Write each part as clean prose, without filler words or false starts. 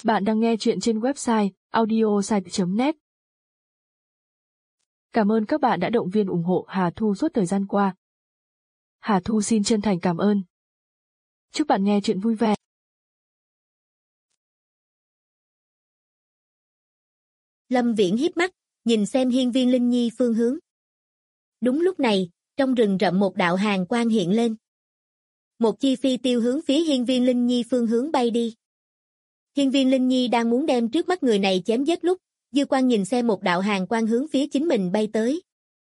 Bạn đang nghe chuyện trên website audiosite.net. Cảm ơn các bạn đã động viên ủng hộ Hà Thu suốt thời gian qua. Hà Thu xin chân thành cảm ơn. Chúc bạn nghe chuyện vui vẻ. Lâm Viễn híp mắt, nhìn xem hiên viên Linh Nhi phương hướng. Đúng lúc này, trong rừng rậm một đạo hàn quang hiện lên. Một chi phi tiêu hướng phía hiên viên Linh Nhi phương hướng bay đi. Hiên viên Linh Nhi đang muốn đem trước mắt người này chém giết lúc, dư quan nhìn xem một đạo hàn quang hướng phía chính mình bay tới.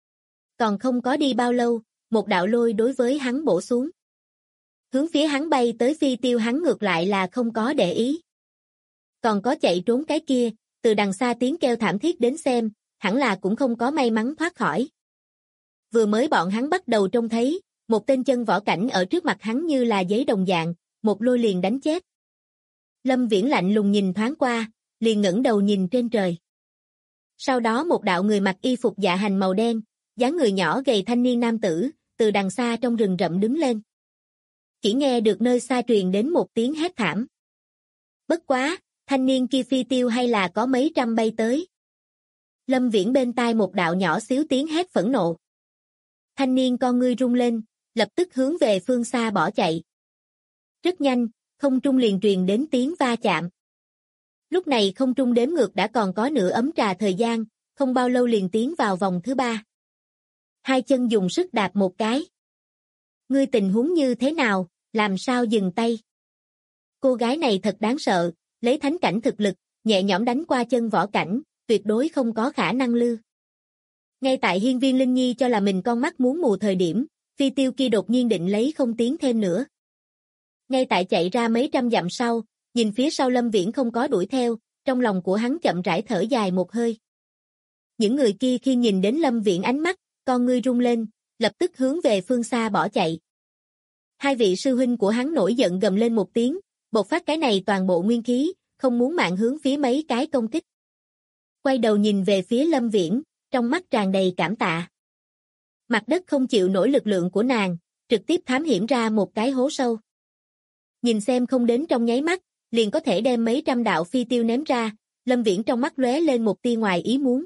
Còn không có đi bao lâu, một đạo lôi đối với hắn bổ xuống. Hướng phía hắn bay tới phi tiêu hắn ngược lại là không có để ý. Còn có chạy trốn cái kia, từ đằng xa tiếng kêu thảm thiết đến xem, hẳn là cũng không có may mắn thoát khỏi. Vừa mới bọn hắn bắt đầu trông thấy, một tên chân võ cảnh ở trước mặt hắn như là giấy đồng dạng, một lôi liền đánh chết. Lâm Viễn lạnh lùng nhìn thoáng qua, liền ngẩng đầu nhìn trên trời. Sau đó một đạo người mặc y phục dạ hành màu đen, dáng người nhỏ gầy thanh niên nam tử, từ đằng xa trong rừng rậm đứng lên. Chỉ nghe được nơi xa truyền đến một tiếng hét thảm. Bất quá, thanh niên kia phi tiêu hay là có mấy trăm bay tới. Lâm Viễn bên tai một đạo nhỏ xíu tiếng hét phẫn nộ. Thanh niên con ngươi rung lên, lập tức hướng về phương xa bỏ chạy. Rất nhanh, không trung liền truyền đến tiếng va chạm. Lúc này không trung đếm ngược đã còn có nửa ấm trà thời gian, không bao lâu liền tiến vào vòng thứ 3. Hai chân dùng sức đạp một cái. Ngươi tình huống như thế nào, làm sao dừng tay? Cô gái này thật đáng sợ, lấy thánh cảnh thực lực, nhẹ nhõm đánh qua chân võ cảnh, tuyệt đối không có khả năng lư. Ngay tại hiên viên Linh Nhi cho là mình con mắt muốn mù thời điểm, phi tiêu kia đột nhiên định lấy không tiến thêm nữa. Ngay tại chạy ra mấy trăm dặm sau, nhìn phía sau Lâm Viễn không có đuổi theo, trong lòng của hắn chậm rãi thở dài một hơi. Những người kia khi nhìn đến Lâm Viễn ánh mắt, con ngươi rung lên, lập tức hướng về phương xa bỏ chạy. Hai vị sư huynh của hắn nổi giận gầm lên một tiếng, bộc phát cái này toàn bộ nguyên khí, không muốn mạng hướng phía mấy cái công kích. Quay đầu nhìn về phía Lâm Viễn, trong mắt tràn đầy cảm tạ. Mặt đất không chịu nổi lực lượng của nàng, trực tiếp thám hiểm ra một cái hố sâu. Nhìn xem không đến trong nháy mắt, liền có thể đem mấy trăm đạo phi tiêu ném ra, Lâm Viễn trong mắt lóe lên một tia ngoài ý muốn.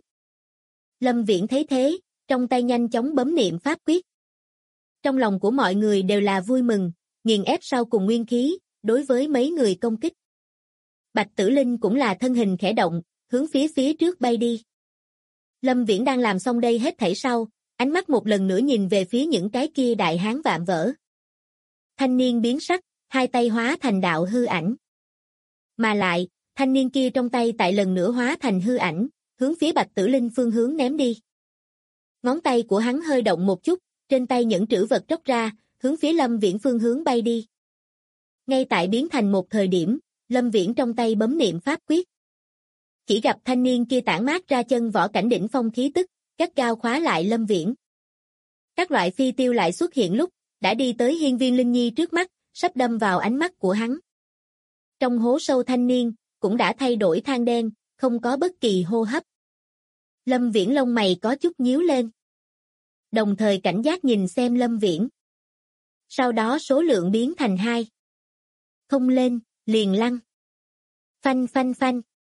Lâm Viễn thấy thế, trong tay nhanh chóng bấm niệm pháp quyết. Trong lòng của mọi người đều là vui mừng, nghiền ép sau cùng nguyên khí, đối với mấy người công kích. Bạch Tử Linh cũng là thân hình khẽ động, hướng phía trước bay đi. Lâm Viễn đang làm xong đây hết thảy sau, ánh mắt một lần nữa nhìn về phía những cái kia đại hán vạm vỡ. Thanh niên biến sắc, hai tay hóa thành đạo hư ảnh. Mà lại, thanh niên kia trong tay tại lần nữa hóa thành hư ảnh, hướng phía Bạch Tử Linh phương hướng ném đi. Ngón tay của hắn hơi động một chút, trên tay những trữ vật tróc ra, hướng phía Lâm Viễn phương hướng bay đi. Ngay tại biến thành một thời điểm, Lâm Viễn trong tay bấm niệm pháp quyết. Chỉ gặp thanh niên kia tản mát ra chân võ cảnh đỉnh phong khí tức, gắt gao khóa lại Lâm Viễn. Các loại phi tiêu lại xuất hiện lúc, đã đi tới hiên viên Linh Nhi trước mắt, sắp đâm vào ánh mắt của hắn. Trong hố sâu thanh niên, cũng đã thay đổi than đen, không có bất kỳ hô hấp. Lâm Viễn lông mày có chút nhíu lên. Đồng thời cảnh giác nhìn xem Lâm Viễn. Sau đó số lượng biến thành 2. Không lên, liền lăn. Phanh phanh phanh.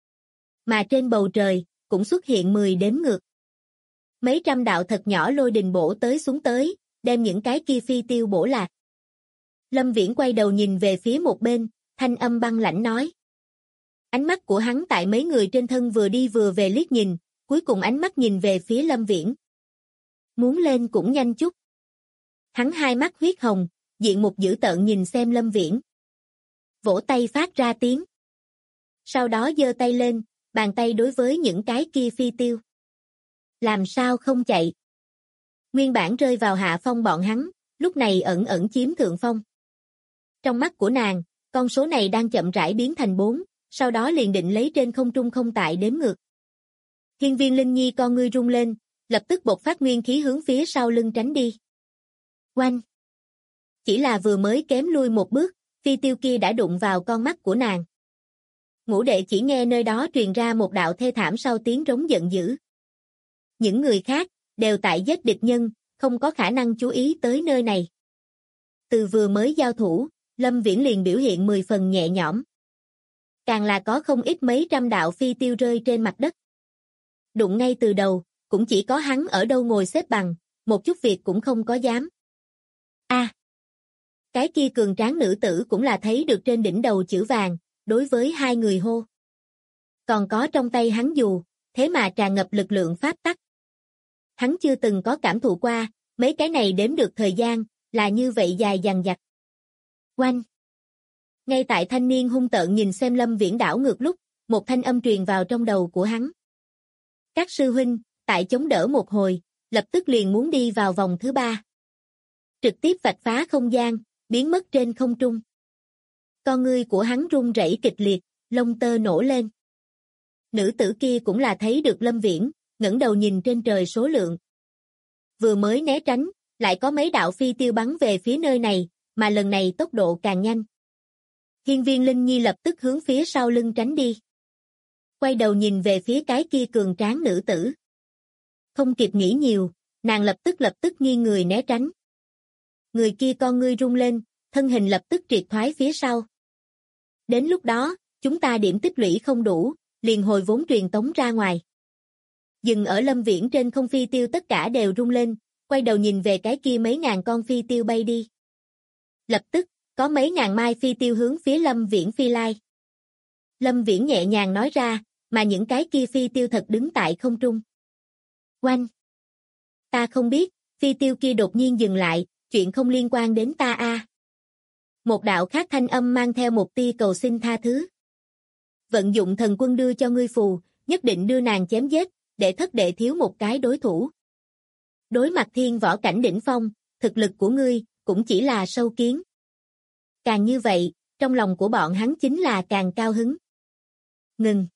Mà trên bầu trời, cũng xuất hiện 10 đếm ngược. Mấy trăm đạo thật nhỏ lôi đình bổ tới xuống tới, đem những cái kia phi tiêu bổ lạc. Lâm Viễn quay đầu nhìn về phía một bên, thanh âm băng lãnh nói. Ánh mắt của hắn tại mấy người trên thân vừa đi vừa về liếc nhìn, cuối cùng ánh mắt nhìn về phía Lâm Viễn. Muốn lên cũng nhanh chút. Hắn hai mắt huyết hồng, diện mục dữ tợn nhìn xem Lâm Viễn. Vỗ tay phát ra tiếng. Sau đó giơ tay lên, bàn tay đối với những cái kia phi tiêu. Làm sao không chạy? Nguyên bản rơi vào hạ phong bọn hắn, lúc này ẩn ẩn chiếm thượng phong. Trong mắt của nàng, con số này đang chậm rãi biến thành 4, sau đó liền định lấy trên không trung không tại đếm ngược. Hiên viên Linh Nhi con ngươi rung lên, lập tức bộc phát nguyên khí hướng phía sau lưng tránh đi. Oanh! Chỉ là vừa mới kém lui một bước, phi tiêu kia đã đụng vào con mắt của nàng. Ngũ đệ chỉ nghe nơi đó truyền ra một đạo thê thảm sau tiếng rống giận dữ. Những người khác, đều tại giết địch nhân, không có khả năng chú ý tới nơi này. Từ vừa mới giao thủ, Lâm Viễn liền biểu hiện 10 phần nhẹ nhõm. Càng là có không ít mấy trăm đạo phi tiêu rơi trên mặt đất. Đụng ngay từ đầu, cũng chỉ có hắn ở đâu ngồi xếp bằng, một chút việc cũng không có dám. Cái kia cường tráng nữ tử cũng là thấy được trên đỉnh đầu chữ vàng, đối với hai người hô. Còn có trong tay hắn dù, thế mà tràn ngập lực lượng pháp tắc. Hắn chưa từng có cảm thụ qua, mấy cái này đếm được thời gian, là như vậy dài dằng dặc. Oanh! Ngay tại thanh niên hung tợn nhìn xem Lâm Viễn đảo ngược lúc, một thanh âm truyền vào trong đầu của hắn. Các sư huynh, tại chống đỡ một hồi, lập tức liền muốn đi vào vòng thứ 3. Trực tiếp vạch phá không gian, biến mất trên không trung. Con ngươi của hắn run rẩy kịch liệt, lông tơ nổ lên. Nữ tử kia cũng là thấy được Lâm Viễn, ngẩng đầu nhìn trên trời số lượng. Vừa mới né tránh, lại có mấy đạo phi tiêu bắn về phía nơi này, mà lần này tốc độ càng nhanh. Hiên Viên Linh Nhi lập tức hướng phía sau lưng tránh đi. Quay đầu nhìn về phía cái kia cường tráng nữ tử. Không kịp nghĩ nhiều, nàng lập tức nghiêng người né tránh. Người kia con ngươi rung lên, thân hình lập tức triệt thoái phía sau. Đến lúc đó, chúng ta điểm tích lũy không đủ, liền hồi vốn truyền tống ra ngoài. Dừng ở Lâm Viễn trên không phi tiêu tất cả đều rung lên, quay đầu nhìn về cái kia mấy ngàn con phi tiêu bay đi. Lập tức, có mấy ngàn mai phi tiêu hướng phía Lâm Viễn phi lai. Lâm Viễn nhẹ nhàng nói ra, mà những cái kia phi tiêu thật đứng tại không trung. Oanh! Ta không biết, phi tiêu kia đột nhiên dừng lại, chuyện không liên quan đến ta a. Một đạo khác thanh âm mang theo một tia cầu xin tha thứ. Vận dụng thần quân đưa cho ngươi phù, nhất định đưa nàng chém giết, để thất đệ thiếu một cái đối thủ. Đối mặt thiên võ cảnh đỉnh phong, thực lực của ngươi, cũng chỉ là sâu kiến. Càng như vậy, trong lòng của bọn hắn chính là càng cao hứng. Ngừng!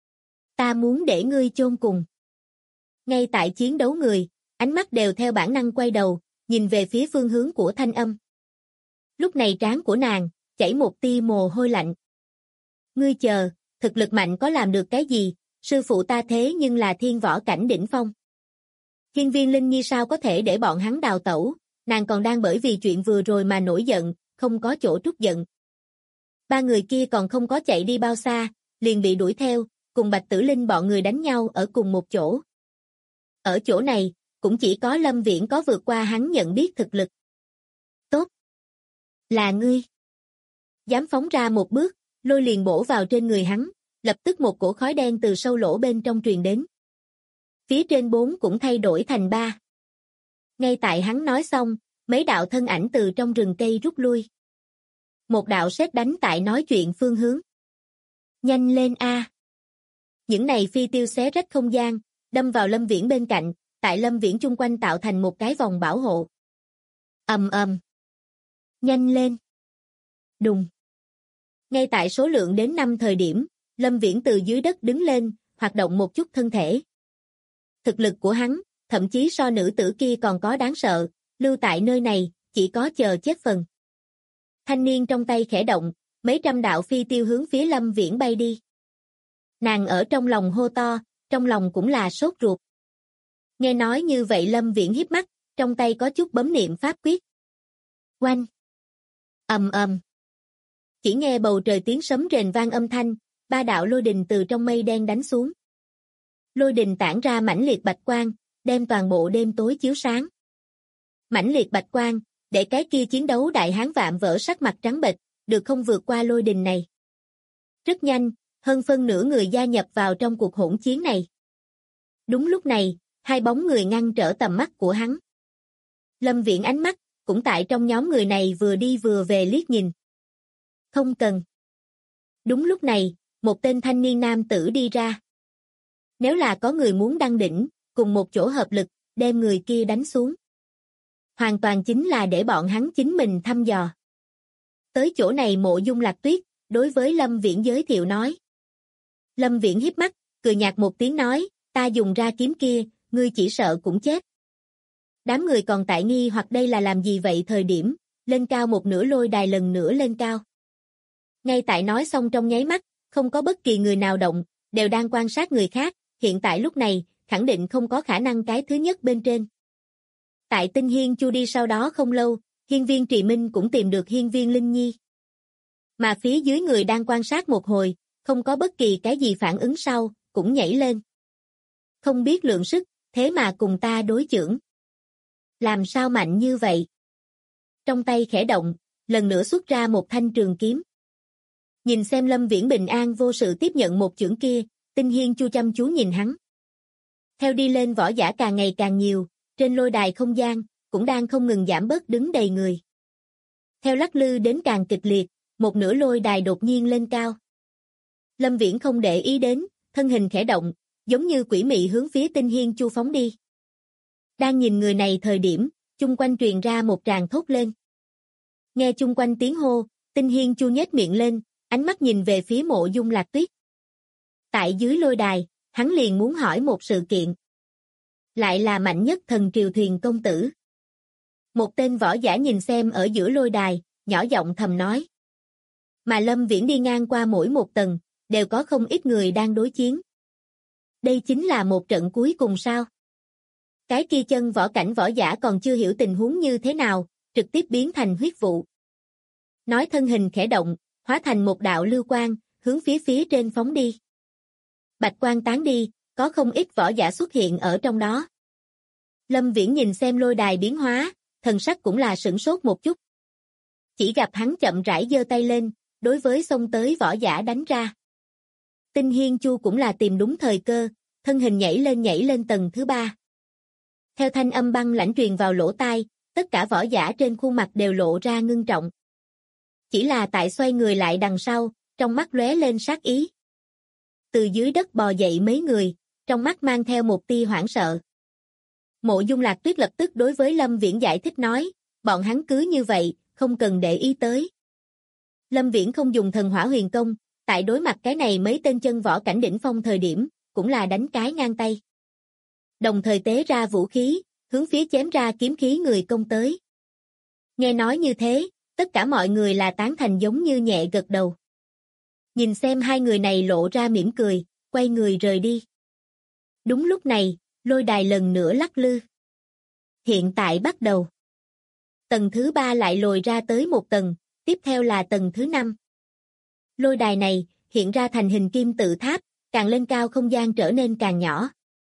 Ta muốn để ngươi chôn cùng. Ngay tại chiến đấu người, ánh mắt đều theo bản năng quay đầu, nhìn về phía phương hướng của thanh âm. Lúc này trán của nàng, chảy một tia mồ hôi lạnh. Ngươi chờ, thực lực mạnh có làm được cái gì, sư phụ ta thế nhưng là thiên võ cảnh đỉnh phong. Hiên Viên Linh Nhi sao có thể để bọn hắn đào tẩu, nàng còn đang bởi vì chuyện vừa rồi mà nổi giận, không có chỗ trút giận. Ba người kia còn không có chạy đi bao xa, liền bị đuổi theo, cùng Bạch Tử Linh bọn người đánh nhau ở cùng một chỗ. Ở chỗ này, cũng chỉ có Lâm Viễn có vượt qua hắn nhận biết thực lực. Tốt! Là ngươi! Dám phóng ra một bước, lôi liền bổ vào trên người hắn, lập tức một cổ khói đen từ sâu lỗ bên trong truyền đến. Phía trên 4 cũng thay đổi thành 3. Ngay tại hắn nói xong, mấy đạo thân ảnh từ trong rừng cây rút lui. Một đạo sét đánh tại nói chuyện phương hướng. Nhanh lên a! Những này phi tiêu xé rách không gian, đâm vào Lâm Viễn bên cạnh, tại Lâm Viễn chung quanh tạo thành một cái vòng bảo hộ. Ầm ầm. Nhanh lên. Đùng. Ngay tại số lượng đến 5 thời điểm, Lâm Viễn từ dưới đất đứng lên, hoạt động một chút thân thể. Thực lực của hắn, thậm chí so nữ tử kia còn có đáng sợ, lưu tại nơi này, chỉ có chờ chết phần. Thanh niên trong tay khẽ động, mấy trăm đạo phi tiêu hướng phía Lâm Viễn bay đi. Nàng ở trong lòng hô to, trong lòng cũng là sốt ruột. Nghe nói như vậy Lâm Viễn híp mắt, trong tay có chút bấm niệm pháp quyết. Oanh! Ầm ầm! Chỉ nghe bầu trời tiếng sấm rền vang âm thanh, 3 đạo lôi đình từ trong mây đen đánh xuống. Lôi đình tản ra mãnh liệt bạch quang, đem toàn bộ đêm tối chiếu sáng. Mãnh liệt bạch quang, để cái kia chiến đấu đại hán vạm vỡ sắc mặt trắng bệch, được không vượt qua lôi đình này. Rất nhanh, hơn phân nửa người gia nhập vào trong cuộc hỗn chiến này. Đúng lúc này, 2 bóng người ngăn trở tầm mắt của hắn. Lâm Viễn ánh mắt, cũng tại trong nhóm người này vừa đi vừa về liếc nhìn. Không cần. Đúng lúc này, một tên thanh niên nam tử đi ra. Nếu là có người muốn đăng đỉnh, cùng một chỗ hợp lực, đem người kia đánh xuống. Hoàn toàn chính là để bọn hắn chính mình thăm dò. Tới chỗ này Mộ Dung Lạc Tuyết, đối với Lâm Viễn giới thiệu nói. Lâm Viễn híp mắt, cười nhạt một tiếng nói, ta dùng ra kiếm kia, ngươi chỉ sợ cũng chết. Đám người còn tại nghi hoặc đây là làm gì vậy thời điểm, lên cao một nửa lôi đài lần nữa lên cao. Ngay tại nói xong trong nháy mắt, không có bất kỳ người nào động, đều đang quan sát người khác, hiện tại lúc này, khẳng định không có khả năng cái thứ nhất bên trên. Tại Tinh Hiên Chu đi sau đó không lâu, Hiên Viên Trì Minh cũng tìm được Hiên Viên Linh Nhi. Mà phía dưới người đang quan sát một hồi, không có bất kỳ cái gì phản ứng sau, cũng nhảy lên. Không biết lượng sức, thế mà cùng ta đối chưởng. Làm sao mạnh như vậy? Trong tay khẽ động, lần nữa xuất ra một thanh trường kiếm. Nhìn xem Lâm Viễn bình an vô sự tiếp nhận một chưởng kia, Tinh Hiên Chu chăm chú nhìn hắn. Theo đi lên võ giả càng ngày càng nhiều, trên lôi đài không gian, cũng đang không ngừng giảm bớt đứng đầy người. Theo lắc lư đến càng kịch liệt, một nửa lôi đài đột nhiên lên cao. Lâm Viễn không để ý đến, thân hình khẽ động, giống như quỷ mị hướng phía Tinh Hiên Chu phóng đi. Đang nhìn người này thời điểm, chung quanh truyền ra một tràng thốt lên. Nghe chung quanh tiếng hô, Tinh Hiên Chu nhếch miệng lên, ánh mắt nhìn về phía Mộ Dung Lạc Tuyết. Tại dưới lôi đài, hắn liền muốn hỏi một sự kiện. Lại là mạnh nhất thần triều thuyền công tử. Một tên võ giả nhìn xem ở giữa lôi đài, nhỏ giọng thầm nói. Mà Lâm Viễn đi ngang qua mỗi một tầng, đều có không ít người đang đối chiến. Đây chính là một trận cuối cùng sao? Cái kia chân võ cảnh võ giả còn chưa hiểu tình huống như thế nào, trực tiếp biến thành huyết vụ. Nói thân hình khẽ động, hóa thành một đạo lưu quang, hướng phía trên phóng đi. Bạch quang tán đi, có không ít võ giả xuất hiện ở trong đó. Lâm Viễn nhìn xem lôi đài biến hóa, thần sắc cũng là sửng sốt một chút. Chỉ gặp hắn chậm rãi giơ tay lên, đối với xông tới võ giả đánh ra. Tinh Hiên Chu cũng là tìm đúng thời cơ, thân hình nhảy lên tầng thứ 3. Theo thanh âm băng lãnh truyền vào lỗ tai, tất cả võ giả trên khuôn mặt đều lộ ra ngưng trọng. Chỉ là tại xoay người lại đằng sau, trong mắt lóe lên sát ý. Từ dưới đất bò dậy mấy người, trong mắt mang theo một tia hoảng sợ. Mộ Dung Lạc Tuyết lập tức đối với Lâm Viễn giải thích nói, bọn hắn cứ như vậy, không cần để ý tới. Lâm Viễn không dùng thần hỏa huyền công, tại đối mặt cái này mấy tên chân võ cảnh đỉnh phong thời điểm, cũng là đánh cái ngang tay. Đồng thời tế ra vũ khí, hướng phía chém ra kiếm khí người công tới. Nghe nói như thế, tất cả mọi người là tán thành giống như nhẹ gật đầu. Nhìn xem hai người này lộ ra mỉm cười, quay người rời đi. Đúng lúc này, lôi đài lần nữa lắc lư. Hiện tại bắt đầu. Tầng thứ 3 lại lồi ra tới một tầng, tiếp theo là tầng thứ 5. Lôi đài này, hiện ra thành hình kim tự tháp, càng lên cao không gian trở nên càng nhỏ.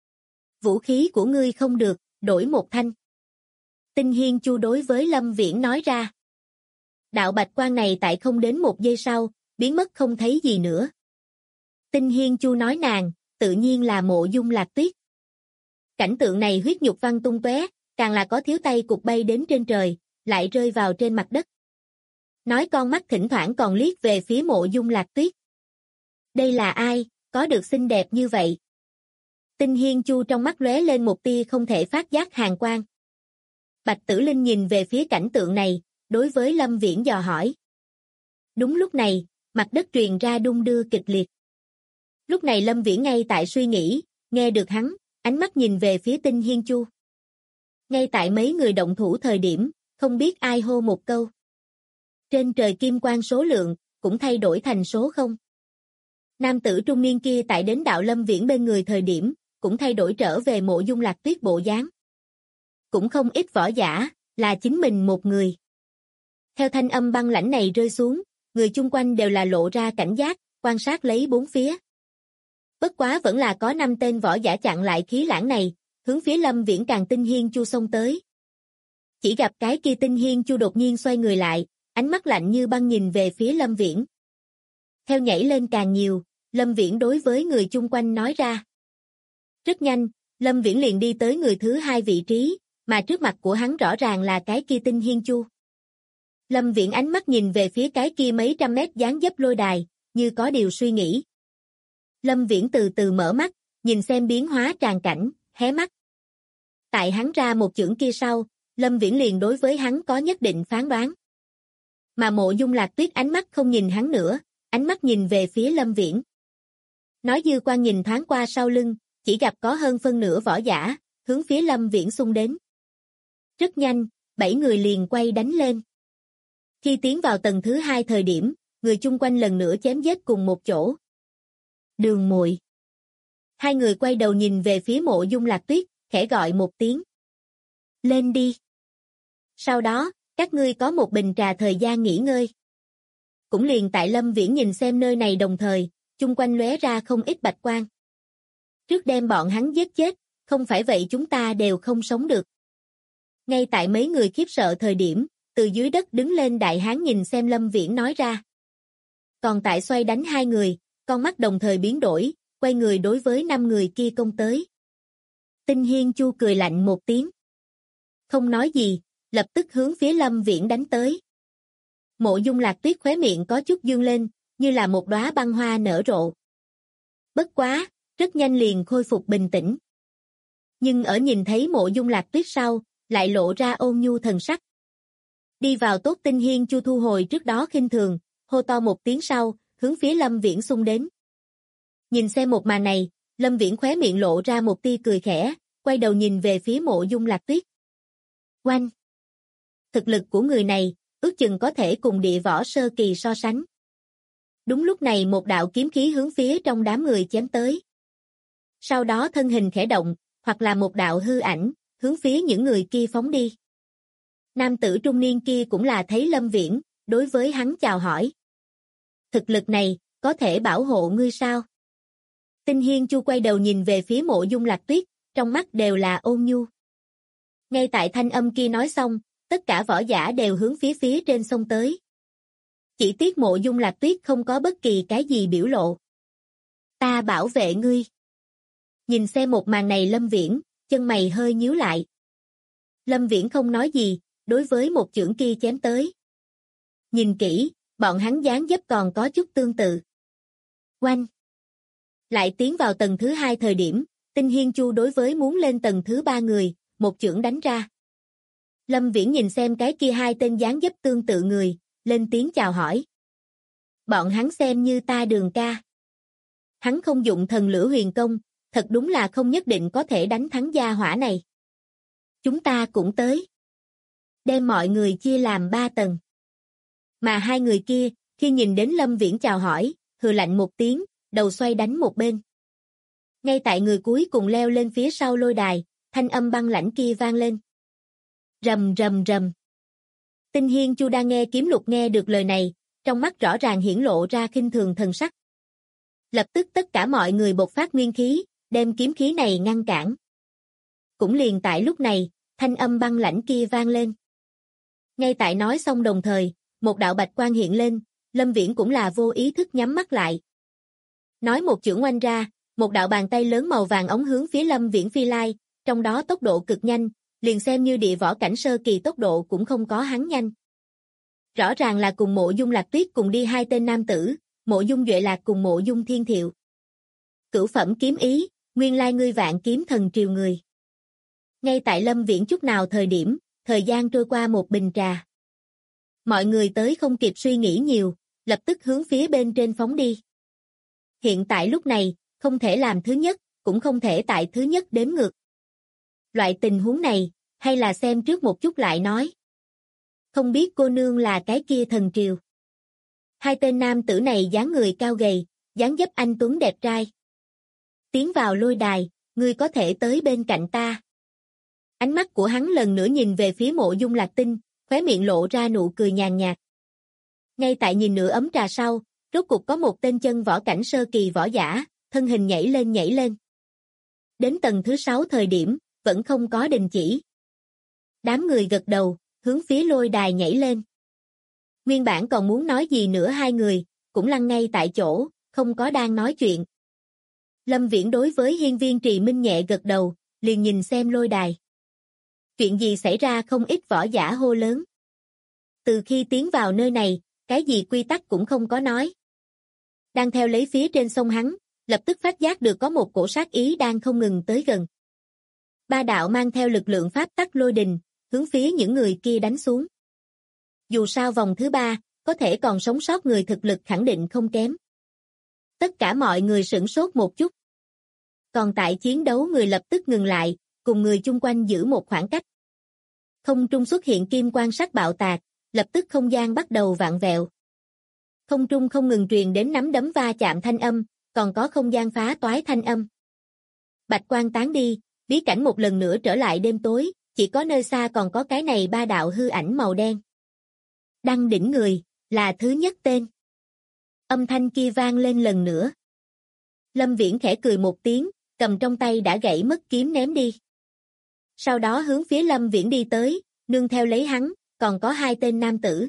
Vũ khí của ngươi không được, đổi một thanh. Tinh Hiên Chu đối với Lâm Viễn nói ra. Đạo bạch quang này tại không đến một giây sau, biến mất không thấy gì nữa. Tinh Hiên Chu nói nàng, tự nhiên là Mộ Dung Lạc Tuyết. Cảnh tượng này huyết nhục văng tung tóe, càng là có thiếu tay cục bay đến trên trời, lại rơi vào trên mặt đất. Nói con mắt thỉnh thoảng còn liếc về phía Mộ Dung Lạc Tuyết. Đây là ai, có được xinh đẹp như vậy? Tinh Hiên Chu trong mắt lóe lên một tia không thể phát giác hàn quang. Bạch Tử Linh nhìn về phía cảnh tượng này, đối với Lâm Viễn dò hỏi. Đúng lúc này, mặt đất truyền ra đung đưa kịch liệt. Lúc này Lâm Viễn ngay tại suy nghĩ, nghe được hắn, ánh mắt nhìn về phía Tinh Hiên Chu. Ngay tại mấy người động thủ thời điểm, không biết ai hô một câu. Trên trời kim quang số lượng, cũng thay đổi thành số 0. Nam tử trung niên kia tại đến đạo Lâm Viễn bên người thời điểm, cũng thay đổi trở về Mộ Dung Lạc Tuyết bộ dáng. Cũng không ít võ giả, là chính mình một người. Theo thanh âm băng lãnh này rơi xuống, người chung quanh đều là lộ ra cảnh giác, quan sát lấy bốn phía. Bất quá vẫn là có 5 tên võ giả chặn lại khí lãng này, hướng phía Lâm Viễn càng Tinh Hiên Chu xông tới. Chỉ gặp cái kia Tinh Hiên Chu đột nhiên xoay người lại, ánh mắt lạnh như băng nhìn về phía Lâm Viễn. Theo nhảy lên càng nhiều, Lâm Viễn đối với người chung quanh nói ra. Rất nhanh, Lâm Viễn liền đi tới người thứ 2 vị trí, mà trước mặt của hắn rõ ràng là cái kia Tinh Hiên Chu. Lâm Viễn ánh mắt nhìn về phía cái kia mấy trăm mét dáng dấp lôi đài, như có điều suy nghĩ. Lâm Viễn từ từ mở mắt, nhìn xem biến hóa tràn cảnh, hé mắt. Tại hắn ra một chưởng kia sau, Lâm Viễn liền đối với hắn có nhất định phán đoán. Mà Mộ Dung Lạc Tuyết ánh mắt không nhìn hắn nữa, ánh mắt nhìn về phía Lâm Viễn. Nói dư quan nhìn thoáng qua sau lưng, chỉ gặp có hơn phân nửa võ giả, hướng phía Lâm Viễn xung đến. Rất nhanh, 7 người liền quay đánh lên. Khi tiến vào tầng thứ 2 thời điểm, người chung quanh lần nữa chém giết cùng một chỗ. Đường muội. Hai người quay đầu nhìn về phía Mộ Dung Lạc Tuyết, khẽ gọi một tiếng. Lên đi. Sau đó, các ngươi có một bình trà thời gian nghỉ ngơi. Cũng liền tại Lâm Viễn nhìn xem nơi này đồng thời, chung quanh lóe ra không ít bạch quang. Trước đem bọn hắn giết chết, không phải vậy chúng ta đều không sống được. Ngay tại mấy người khiếp sợ thời điểm, từ dưới đất đứng lên đại hán nhìn xem Lâm Viễn nói ra. Còn tại xoay đánh hai người, con mắt đồng thời biến đổi, quay người đối với 5 người kia công tới. Tinh Hiên Chu cười lạnh một tiếng. Không nói gì, lập tức hướng phía Lâm Viễn đánh tới. Mộ Dung Lạc Tuyết khóe miệng có chút dương lên, như là một đóa băng hoa nở rộ. Bất quá, rất nhanh liền khôi phục bình tĩnh. Nhưng ở nhìn thấy Mộ Dung Lạc Tuyết sau, lại lộ ra ôn nhu thần sắc. Đi vào tốt Tinh Hiên Chu thu hồi trước đó khinh thường, hô to một tiếng sau, hướng phía Lâm Viễn xung đến. Nhìn xem một màn này, Lâm Viễn khóe miệng lộ ra một tia cười khẽ, quay đầu nhìn về phía Mộ Dung Lạc Tuyết. Oanh! Thực lực của người này, ước chừng có thể cùng địa võ sơ kỳ so sánh. Đúng lúc này một đạo kiếm khí hướng phía trong đám người chém tới. Sau đó thân hình khẽ động, hoặc là một đạo hư ảnh, hướng phía những người kia phóng đi. Nam tử trung niên kia cũng là thấy Lâm Viễn, đối với hắn chào hỏi. Thực lực này, có thể bảo hộ ngươi sao? Tinh Hiên Chu quay đầu nhìn về phía Mộ Dung Lạc Tuyết, trong mắt đều là ôn nhu. Ngay tại thanh âm kia nói xong, tất cả võ giả đều hướng phía trên sông tới. Chỉ tiếc Mộ Dung Lạc Tuyết không có bất kỳ cái gì biểu lộ. Ta bảo vệ ngươi. Nhìn xem một màn này Lâm Viễn, chân mày hơi nhíu lại. Lâm Viễn không nói gì, đối với một chưởng kia chém tới. Nhìn kỹ, bọn hắn dáng dấp còn có chút tương tự. Oanh! Lại tiến vào tầng thứ 2 thời điểm, Tinh Hiên Chu đối với muốn lên tầng thứ 3 người, một chưởng đánh ra. Lâm Viễn nhìn xem cái kia hai tên dáng dấp tương tự người, lên tiếng chào hỏi. Bọn hắn xem như ta Đường ca. Hắn không dụng thần lửa huyền công, thật đúng là không nhất định có thể đánh thắng gia hỏa này. Chúng ta cũng tới. Đem mọi người chia làm 3 tầng. Mà hai người kia, khi nhìn đến Lâm Viễn chào hỏi, hừ lạnh một tiếng, đầu xoay đánh một bên. Ngay tại người cuối cùng leo lên phía sau lôi đài, thanh âm băng lãnh kia vang lên. Rầm rầm rầm. Tinh Hiên Chu đang nghe Kiếm Lục nghe được lời này, trong mắt rõ ràng hiển lộ ra khinh thường thần sắc. Lập tức tất cả mọi người bộc phát nguyên khí, đem kiếm khí này ngăn cản. Cũng liền tại lúc này, thanh âm băng lãnh kia vang lên. Ngay tại nói xong đồng thời, một đạo bạch quang hiện lên, Lâm Viễn cũng là vô ý thức nhắm mắt lại. Nói một chưởng oanh ra, một đạo bàn tay lớn màu vàng ống hướng phía Lâm Viễn phi lai, trong đó tốc độ cực nhanh, liền xem như địa võ cảnh sơ kỳ tốc độ cũng không có hắn nhanh. Rõ ràng là cùng Mộ Dung Lạc Tuyết cùng đi hai tên nam tử, Mộ Dung Duệ Lạc cùng Mộ Dung Thiên Thiệu. Cửu phẩm kiếm ý, nguyên lai ngươi Vạn Kiếm Thần triều người. Ngay tại Lâm Viễn chút nào thời điểm, thời gian trôi qua một bình trà. Mọi người tới không kịp suy nghĩ nhiều, lập tức hướng phía bên trên phóng đi. Hiện tại lúc này, không thể làm thứ nhất, cũng không thể tại thứ nhất đếm ngược. Loại tình huống này, hay là xem trước một chút lại nói. Không biết cô nương là cái kia thần triều. Hai tên nam tử này dáng người cao gầy, dáng dấp anh tuấn đẹp trai. Tiến vào lôi đài, ngươi có thể tới bên cạnh ta. Ánh mắt của hắn lần nữa nhìn về phía Mộ Dung Lạc Tinh, khóe miệng lộ ra nụ cười nhàn nhạt. Ngay tại nhìn nửa ấm trà sau, rốt cục có một tên chân võ cảnh sơ kỳ võ giả, thân hình nhảy lên. Đến tầng thứ 6 thời điểm, vẫn không có đình chỉ. Đám người gật đầu, hướng phía lôi đài nhảy lên. Nguyên bản còn muốn nói gì nữa hai người, cũng lăn ngay tại chỗ, không có đang nói chuyện. Lâm Viễn đối với hiên viên Trì Minh nhẹ gật đầu, liền nhìn xem lôi đài. Chuyện gì xảy ra không ít võ giả hô lớn. Từ khi tiến vào nơi này, cái gì quy tắc cũng không có nói. Đang theo lấy phía trên sông hắn, lập tức phát giác được có một cổ sát ý đang không ngừng tới gần. Ba đạo mang theo lực lượng pháp tắc lôi đình, hướng phía những người kia đánh xuống. Dù sao vòng thứ 3, có thể còn sống sót người thực lực khẳng định không kém. Tất cả mọi người sửng sốt một chút. Còn tại chiến đấu người lập tức ngừng lại, cùng người chung quanh giữ một khoảng cách. Không trung xuất hiện kim quang sắc bạo tạc, lập tức không gian bắt đầu vạn vẹo. Không trung không ngừng truyền đến nắm đấm va chạm thanh âm, còn có không gian phá toái thanh âm. Bạch quang tán đi, bí cảnh một lần nữa trở lại đêm tối, chỉ có nơi xa còn có cái này ba đạo hư ảnh màu đen. Đăng đỉnh người, là thứ nhất tên. Âm thanh kia vang lên lần nữa. Lâm Viễn khẽ cười một tiếng, cầm trong tay đã gãy mất kiếm ném đi. Sau đó hướng phía Lâm Viễn đi tới, nương theo lấy hắn, còn có 2 tên nam tử.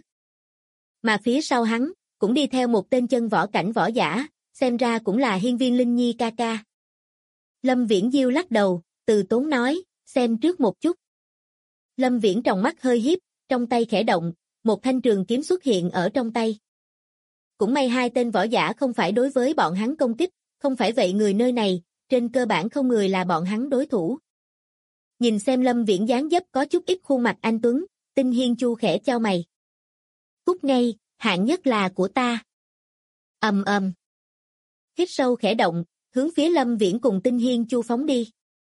Mà phía sau hắn, cũng đi theo một tên chân võ cảnh võ giả, xem ra cũng là Hiên Viên Linh Nhi ca ca. Lâm Viễn diêu lắc đầu, từ tốn nói, xem trước một chút. Lâm Viễn tròng mắt hơi híp, trong tay khẽ động, một thanh trường kiếm xuất hiện ở trong tay. Cũng may 2 tên võ giả không phải đối với bọn hắn công kích, không phải vậy người nơi này, trên cơ bản không người là bọn hắn đối thủ. Nhìn xem Lâm Viễn dáng dấp có chút ít khuôn mặt anh tuấn, Tinh Hiên Chu khẽ chau mày. Cút ngay, hạng nhất là của ta. Ầm ầm. Hít sâu khẽ động, hướng phía Lâm Viễn cùng Tinh Hiên Chu phóng đi.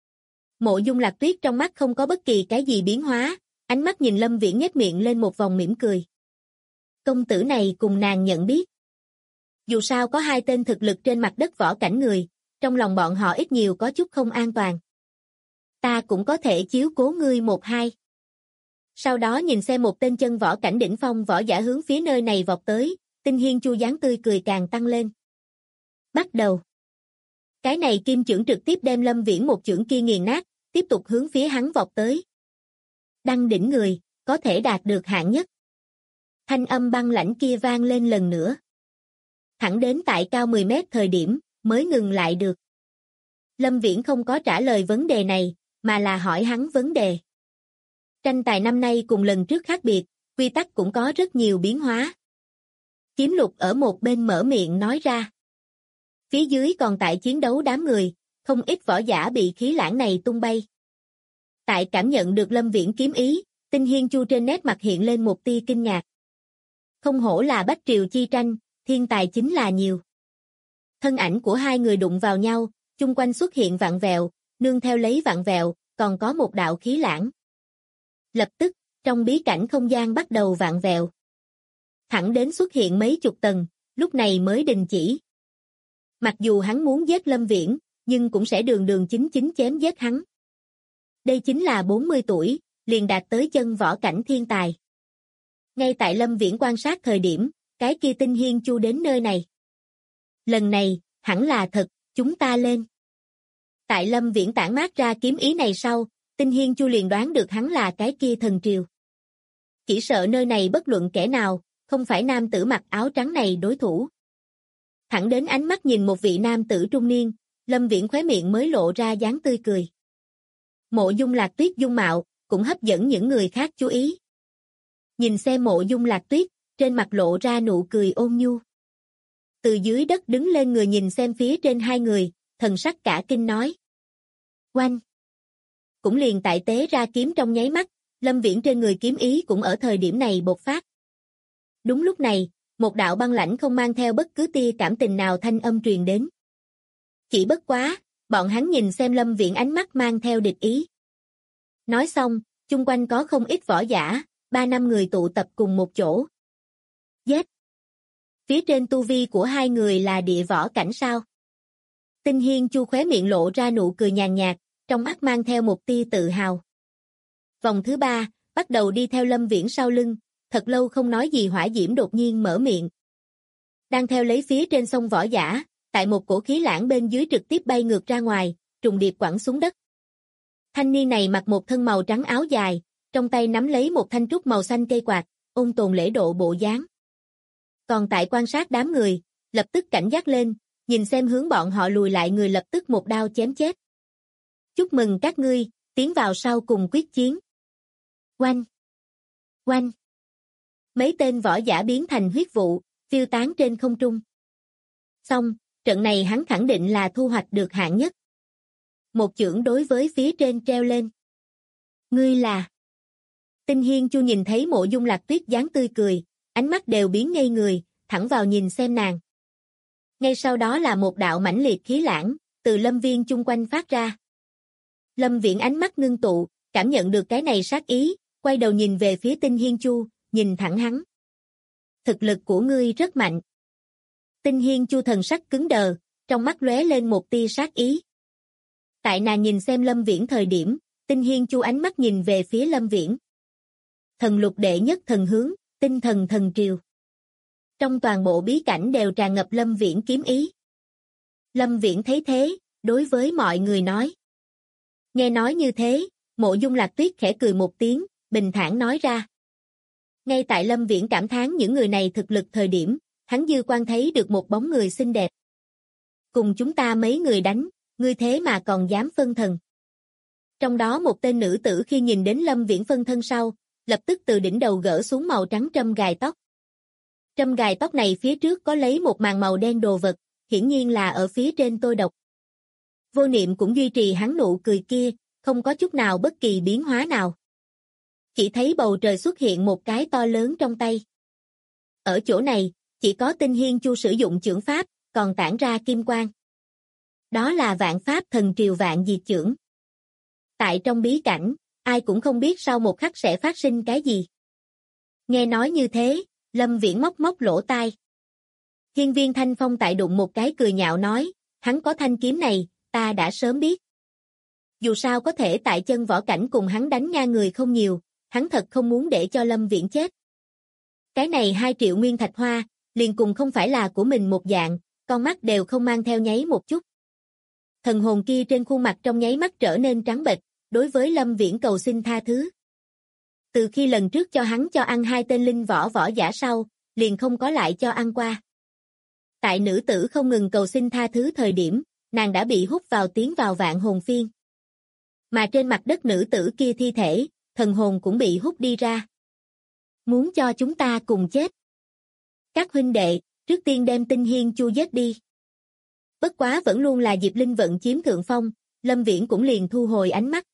Mộ Dung Lạc Tuyết trong mắt không có bất kỳ cái gì biến hóa, ánh mắt nhìn Lâm Viễn nhếch miệng lên một vòng mỉm cười. Công tử này cùng nàng nhận biết. Dù sao có 2 tên thực lực trên mặt đất võ cảnh người, trong lòng bọn họ ít nhiều có chút không an toàn. Ta cũng có thể chiếu cố ngươi 1-2. Sau đó nhìn xem một tên chân võ cảnh đỉnh phong võ giả hướng phía nơi này vọt tới, Tinh Hiên Chu dáng tươi cười càng tăng lên. Bắt đầu. Cái này kim chưởng trực tiếp đem Lâm Viễn một chưởng kia nghiền nát, tiếp tục hướng phía hắn vọt tới. Đăng đỉnh người, có thể đạt được hạng nhất. Thanh âm băng lãnh kia vang lên lần nữa. Thẳng đến tại cao 10 mét thời điểm, mới ngừng lại được. Lâm Viễn không có trả lời vấn đề này, mà là hỏi hắn vấn đề. Tranh tài năm nay cùng lần trước khác biệt, quy tắc cũng có rất nhiều biến hóa. Kiếm Lục ở một bên mở miệng nói ra. Phía dưới còn tại chiến đấu đám người, không ít võ giả bị khí lãng này tung bay. Tại cảm nhận được Lâm Viễn kiếm ý, Tinh Hiên Chu trên nét mặt hiện lên một tia kinh ngạc. Không hổ là Bách Triều chi tranh, thiên tài chính là nhiều. Thân ảnh của 2 người đụng vào nhau, chung quanh xuất hiện vạn vẹo, nương theo lấy vạn vẹo, còn có một đạo khí lãng. Lập tức, trong bí cảnh không gian bắt đầu vạn vẹo. Thẳng đến xuất hiện mấy chục tầng, lúc này mới đình chỉ. Mặc dù hắn muốn giết Lâm Viễn, nhưng cũng sẽ đường đường chính chính chém giết hắn. Đây chính là 40 tuổi, liền đạt tới chân võ cảnh thiên tài. Ngay tại Lâm Viễn quan sát thời điểm, cái kia Tinh Hiên Chu đến nơi này. Lần này, hẳn là thật, chúng ta lên. Tại Lâm Viễn tản mát ra kiếm ý này sau, Tinh Hiên Chu liền đoán được hắn là cái kia thần triều. Chỉ sợ nơi này bất luận kẻ nào, không phải nam tử mặc áo trắng này đối thủ. Thẳng đến ánh mắt nhìn một vị nam tử trung niên, Lâm Viễn khóe miệng mới lộ ra dáng tươi cười. Mộ Dung Lạc Tuyết dung mạo, cũng hấp dẫn những người khác chú ý. Nhìn xem Mộ Dung Lạc Tuyết, trên mặt lộ ra nụ cười ôn nhu. Từ dưới đất đứng lên người nhìn xem phía trên 2 người, thần sắc cả kinh nói. Oanh! Cũng liền tại tế ra kiếm trong nháy mắt, Lâm Viễn trên người kiếm ý cũng ở thời điểm này bộc phát. Đúng lúc này, một đạo băng lãnh không mang theo bất cứ tia cảm tình nào thanh âm truyền đến. Chỉ bất quá, bọn hắn nhìn xem Lâm Viễn ánh mắt mang theo địch ý. Nói xong, chung quanh có không ít võ giả, 3-5 người tụ tập cùng một chỗ. Giết! Phía trên tu vi của 2 người là địa võ cảnh sao? Tinh Hiên Chu khóe miệng lộ ra nụ cười nhàn nhạt, trong mắt mang theo một tia tự hào. Vòng thứ 3, bắt đầu đi theo Lâm Viễn sau lưng, thật lâu không nói gì Hỏa Diễm đột nhiên mở miệng. Đang theo lấy phía trên sông võ giả, tại một cổ khí lãng bên dưới trực tiếp bay ngược ra ngoài, trùng điệp quẳng xuống đất. Thanh niên này mặc một thân màu trắng áo dài, trong tay nắm lấy một thanh trúc màu xanh cây quạt, ôn tồn lễ độ bộ dáng. Còn tại quan sát đám người, lập tức cảnh giác lên, nhìn xem hướng bọn họ lùi lại người lập tức một đao chém chết. Chúc mừng các ngươi, tiến vào sau cùng quyết chiến. Oanh! Oanh! Mấy tên võ giả biến thành huyết vụ, phiêu tán trên không trung. Xong, trận này hắn khẳng định là thu hoạch được hạng nhất. Một chưởng đối với phía trên treo lên. Ngươi là... Tinh Hiên Chu nhìn thấy Mộ Dung Lạc Tuyết dáng tươi cười, ánh mắt đều biến ngây người, thẳng vào nhìn xem nàng. Ngay sau đó là một đạo mãnh liệt khí lãng, từ lâm viên chung quanh phát ra. Lâm Viễn ánh mắt ngưng tụ, cảm nhận được cái này sát ý, quay đầu nhìn về phía Tinh Hiên Chu, nhìn thẳng hắn. Thực lực của ngươi rất mạnh. Tinh Hiên Chu thần sắc cứng đờ, trong mắt lóe lên một tia sát ý. Tại nàng nhìn xem Lâm Viễn thời điểm, Tinh Hiên Chu ánh mắt nhìn về phía Lâm Viễn. Thần lục đệ nhất thần hướng, tinh thần thần triều. Trong toàn bộ bí cảnh đều tràn ngập Lâm Viễn kiếm ý. Lâm Viễn thấy thế, đối với mọi người nói. Nghe nói như thế, Mộ Dung Lạc Tuyết khẽ cười một tiếng, bình thản nói ra. Ngay tại Lâm Viễn cảm thán những người này thực lực thời điểm, hắn dư quan thấy được một bóng người xinh đẹp. Cùng chúng ta mấy người đánh, ngươi thế mà còn dám phân thần. Trong đó một tên nữ tử khi nhìn đến Lâm Viễn phân thân sau, lập tức từ đỉnh đầu gỡ xuống màu trắng trâm gài tóc. Trâm gài tóc này phía trước có lấy một màn màu đen đồ vật, hiển nhiên là ở phía trên tôi độc. Vô Niệm cũng duy trì hắn nụ cười kia, không có chút nào bất kỳ biến hóa nào. Chỉ thấy bầu trời xuất hiện một cái to lớn trong tay. Ở chỗ này, chỉ có Tinh Hiên Chu sử dụng chưởng pháp, còn tản ra kim quang. Đó là vạn pháp thần triều vạn diệt chưởng. Tại trong bí cảnh, ai cũng không biết sau một khắc sẽ phát sinh cái gì. Nghe nói như thế, Lâm Viễn móc móc lỗ tai. Hiên Viên Thanh Phong tại đụng một cái cười nhạo nói, hắn có thanh kiếm này, ta đã sớm biết. Dù sao có thể tại chân võ cảnh cùng hắn đánh ngang người không nhiều, hắn thật không muốn để cho Lâm Viễn chết. Cái này 2 triệu nguyên thạch hoa, liền cùng không phải là của mình một dạng, con mắt đều không mang theo nháy một chút. Thần hồn kia trên khuôn mặt trong nháy mắt trở nên trắng bệch, đối với Lâm Viễn cầu xin tha thứ. Từ khi lần trước cho hắn cho ăn 2 tên linh võ giả sau, liền không có lại cho ăn qua. Tại nữ tử không ngừng cầu xin tha thứ thời điểm, nàng đã bị hút vào tiến vào vạn hồn phiên. Mà trên mặt đất nữ tử kia thi thể, thần hồn cũng bị hút đi ra. Muốn cho chúng ta cùng chết. Các huynh đệ, trước tiên đem Tinh Hiên Chu giết đi. Bất quá vẫn luôn là Diệp Linh vận chiếm thượng phong, Lâm Viễn cũng liền thu hồi ánh mắt.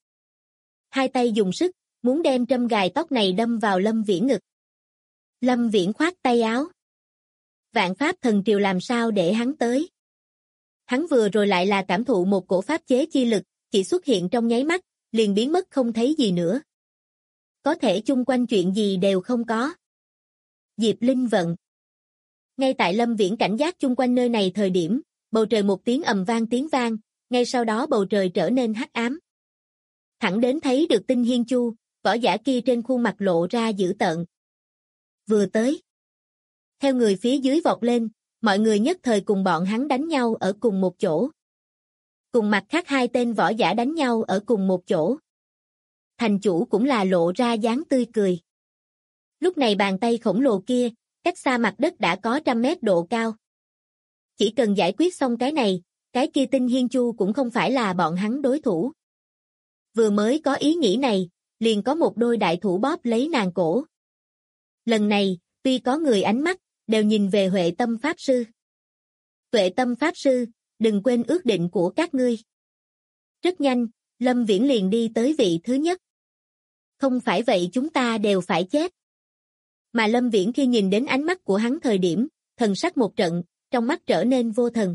2 tay dùng sức, muốn đem trâm gài tóc này đâm vào Lâm Viễn ngực. Lâm Viễn khoát tay áo. Vạn pháp thần triều làm sao để hắn tới. Hắn vừa rồi lại là cảm thụ một cổ pháp chế chi lực, chỉ xuất hiện trong nháy mắt, liền biến mất không thấy gì nữa. Có thể chung quanh chuyện gì đều không có. Diệp Linh vận. Ngay tại Lâm Viễn cảnh giác chung quanh nơi này thời điểm, bầu trời một tiếng ầm vang, ngay sau đó bầu trời trở nên hắc ám. Thẳng đến thấy được Tinh Hiên Chu, võ giả kia trên khuôn mặt lộ ra dữ tợn. Vừa tới. Theo người phía dưới vọt lên, mọi người nhất thời cùng bọn hắn đánh nhau ở cùng một chỗ. Cùng mặt khác 2 tên võ giả đánh nhau ở cùng một chỗ. Thành chủ cũng là lộ ra dáng tươi cười. Lúc này bàn tay khổng lồ kia, cách xa mặt đất đã có 100 mét độ cao. Chỉ cần giải quyết xong cái này, cái kia Tinh Hiên Chu cũng không phải là bọn hắn đối thủ. Vừa mới có ý nghĩ này, liền có một đôi đại thủ bóp lấy nàng cổ. Lần này, tuy có người ánh mắt, đều nhìn về Huệ Tâm Pháp Sư. Huệ Tâm Pháp Sư, đừng quên ước định của các ngươi. Rất nhanh, Lâm Viễn liền đi tới vị thứ nhất. Không phải vậy chúng ta đều phải chết. Mà Lâm Viễn khi nhìn đến ánh mắt của hắn thời điểm, thần sắc một trận, trong mắt trở nên vô thần.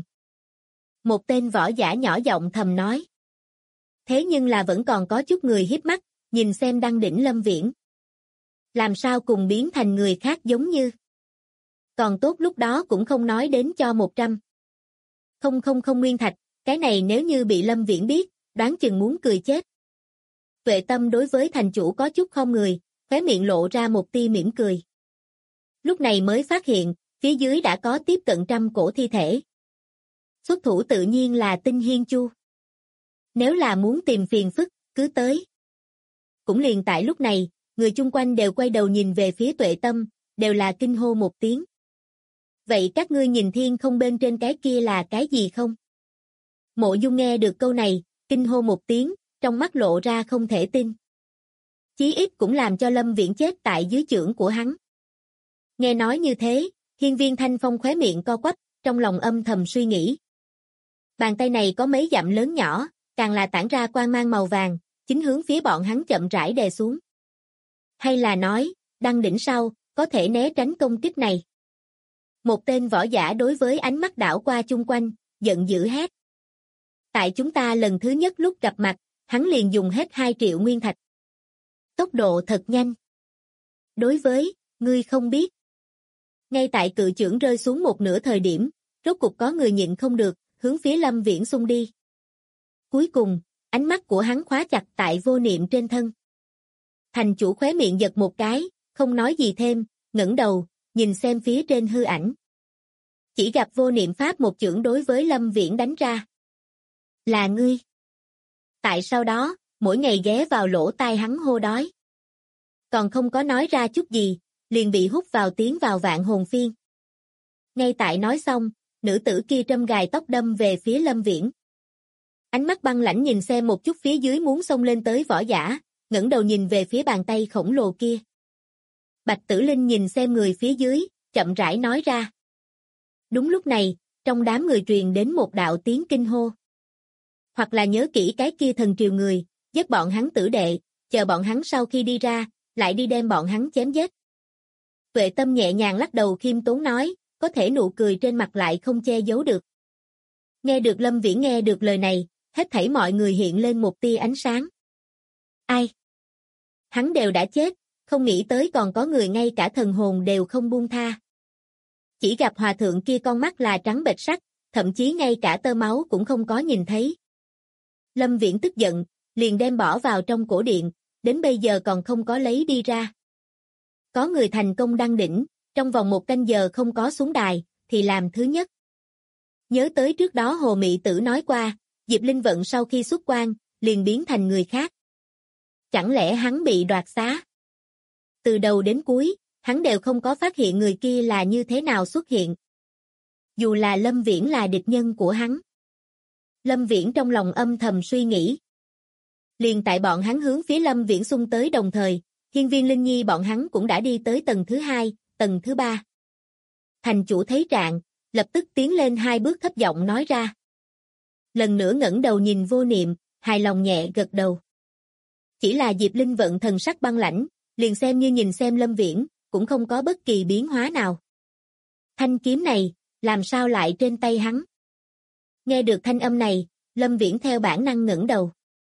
Một tên võ giả nhỏ giọng thầm nói. Thế nhưng là vẫn còn có chút người hiếp mắt, nhìn xem đăng đỉnh Lâm Viễn. Làm sao cùng biến thành người khác giống như. Còn tốt lúc đó cũng không nói đến cho 100. Không nguyên thạch, cái này nếu như bị Lâm Viễn biết, đoán chừng muốn cười chết. Tuệ Tâm đối với thành chủ có chút không người, khóe miệng lộ ra một tia mỉm cười. Lúc này mới phát hiện, phía dưới đã có tiếp cận 100 cổ thi thể. Xuất thủ tự nhiên là Tinh Hiên Chu. Nếu là muốn tìm phiền phức, cứ tới. Cũng liền tại lúc này, người chung quanh đều quay đầu nhìn về phía Tuệ Tâm, đều là kinh hô một tiếng. Vậy các ngươi nhìn thiên không bên trên cái kia là cái gì không? Mộ Dung nghe được câu này, kinh hô một tiếng, trong mắt lộ ra không thể tin. Chí ít cũng làm cho Lâm Viễn chết tại dưới chưởng của hắn. Nghe nói như thế, Hiên Viên Thanh Phong khóe miệng co quắp, trong lòng âm thầm suy nghĩ. Bàn tay này có mấy dặm lớn nhỏ, càng là tản ra quang mang màu vàng, chính hướng phía bọn hắn chậm rãi đè xuống. Hay là nói, đăng đỉnh sau, có thể né tránh công kích này. Một tên võ giả đối với ánh mắt đảo qua chung quanh, giận dữ hét. Tại chúng ta lần thứ nhất lúc gặp mặt, hắn liền dùng hết 2 triệu nguyên thạch. Tốc độ thật nhanh. Đối với, ngươi không biết. Ngay tại cự chưởng rơi xuống một nửa thời điểm, rốt cục có người nhịn không được, hướng phía Lâm Viễn xung đi. Cuối cùng, ánh mắt của hắn khóa chặt tại Vô Niệm trên thân. Thành chủ khóe miệng giật một cái, không nói gì thêm, ngẩng đầu, nhìn xem phía trên hư ảnh. Chỉ gặp Vô Niệm pháp một chưởng đối với Lâm Viễn đánh ra. Là ngươi. Tại sau đó, mỗi ngày ghé vào lỗ tai hắn hô đói. Còn không có nói ra chút gì, liền bị hút vào tiến vào vạn hồn phiên. Ngay tại nói xong, nữ tử kia trâm gài tóc đâm về phía Lâm Viễn. Ánh mắt băng lãnh nhìn xem một chút phía dưới muốn xông lên tới võ giả, ngẩng đầu nhìn về phía bàn tay khổng lồ kia. Bạch Tử Linh nhìn xem người phía dưới, chậm rãi nói ra. Đúng lúc này, trong đám người truyền đến một đạo tiếng kinh hô. Hoặc là nhớ kỹ cái kia thần triều người, giết bọn hắn tử đệ, chờ bọn hắn sau khi đi ra, lại đi đem bọn hắn chém giết. Tuệ Tâm nhẹ nhàng lắc đầu khiêm tốn nói, có thể nụ cười trên mặt lại không che giấu được. Nghe được Lâm Viễn nghe được lời này, hết thảy mọi người hiện lên một tia ánh sáng. Ai? Hắn đều đã chết, không nghĩ tới còn có người ngay cả thần hồn đều không buông tha. Chỉ gặp hòa thượng kia con mắt là trắng bệch sắc, thậm chí ngay cả tơ máu cũng không có nhìn thấy. Lâm Viễn tức giận, liền đem bỏ vào trong cổ điện, đến bây giờ còn không có lấy đi ra. Có người thành công đăng đỉnh, trong vòng 1 canh giờ không có xuống đài, thì làm thứ nhất. Nhớ tới trước đó Hồ Mị Tử nói qua, Diệp Linh Vận sau khi xuất quan, liền biến thành người khác. Chẳng lẽ hắn bị đoạt xá? Từ đầu đến cuối, hắn đều không có phát hiện người kia là như thế nào xuất hiện. Dù là Lâm Viễn là địch nhân của hắn. Lâm Viễn trong lòng âm thầm suy nghĩ. Liền tại bọn hắn hướng phía Lâm Viễn xung tới đồng thời, Hiên Viên Linh Nhi bọn hắn cũng đã đi tới tầng thứ 2, tầng thứ 3. Thành chủ thấy trạng, lập tức tiến lên 2 bước thấp giọng nói ra. Lần nữa ngẩng đầu nhìn Vô Niệm, hài lòng nhẹ gật đầu. Chỉ là Diệp Linh Vận thần sắc băng lãnh, liền xem như nhìn xem Lâm Viễn, cũng không có bất kỳ biến hóa nào. Thanh kiếm này, làm sao lại trên tay hắn? Nghe được thanh âm này, Lâm Viễn theo bản năng ngẩng đầu.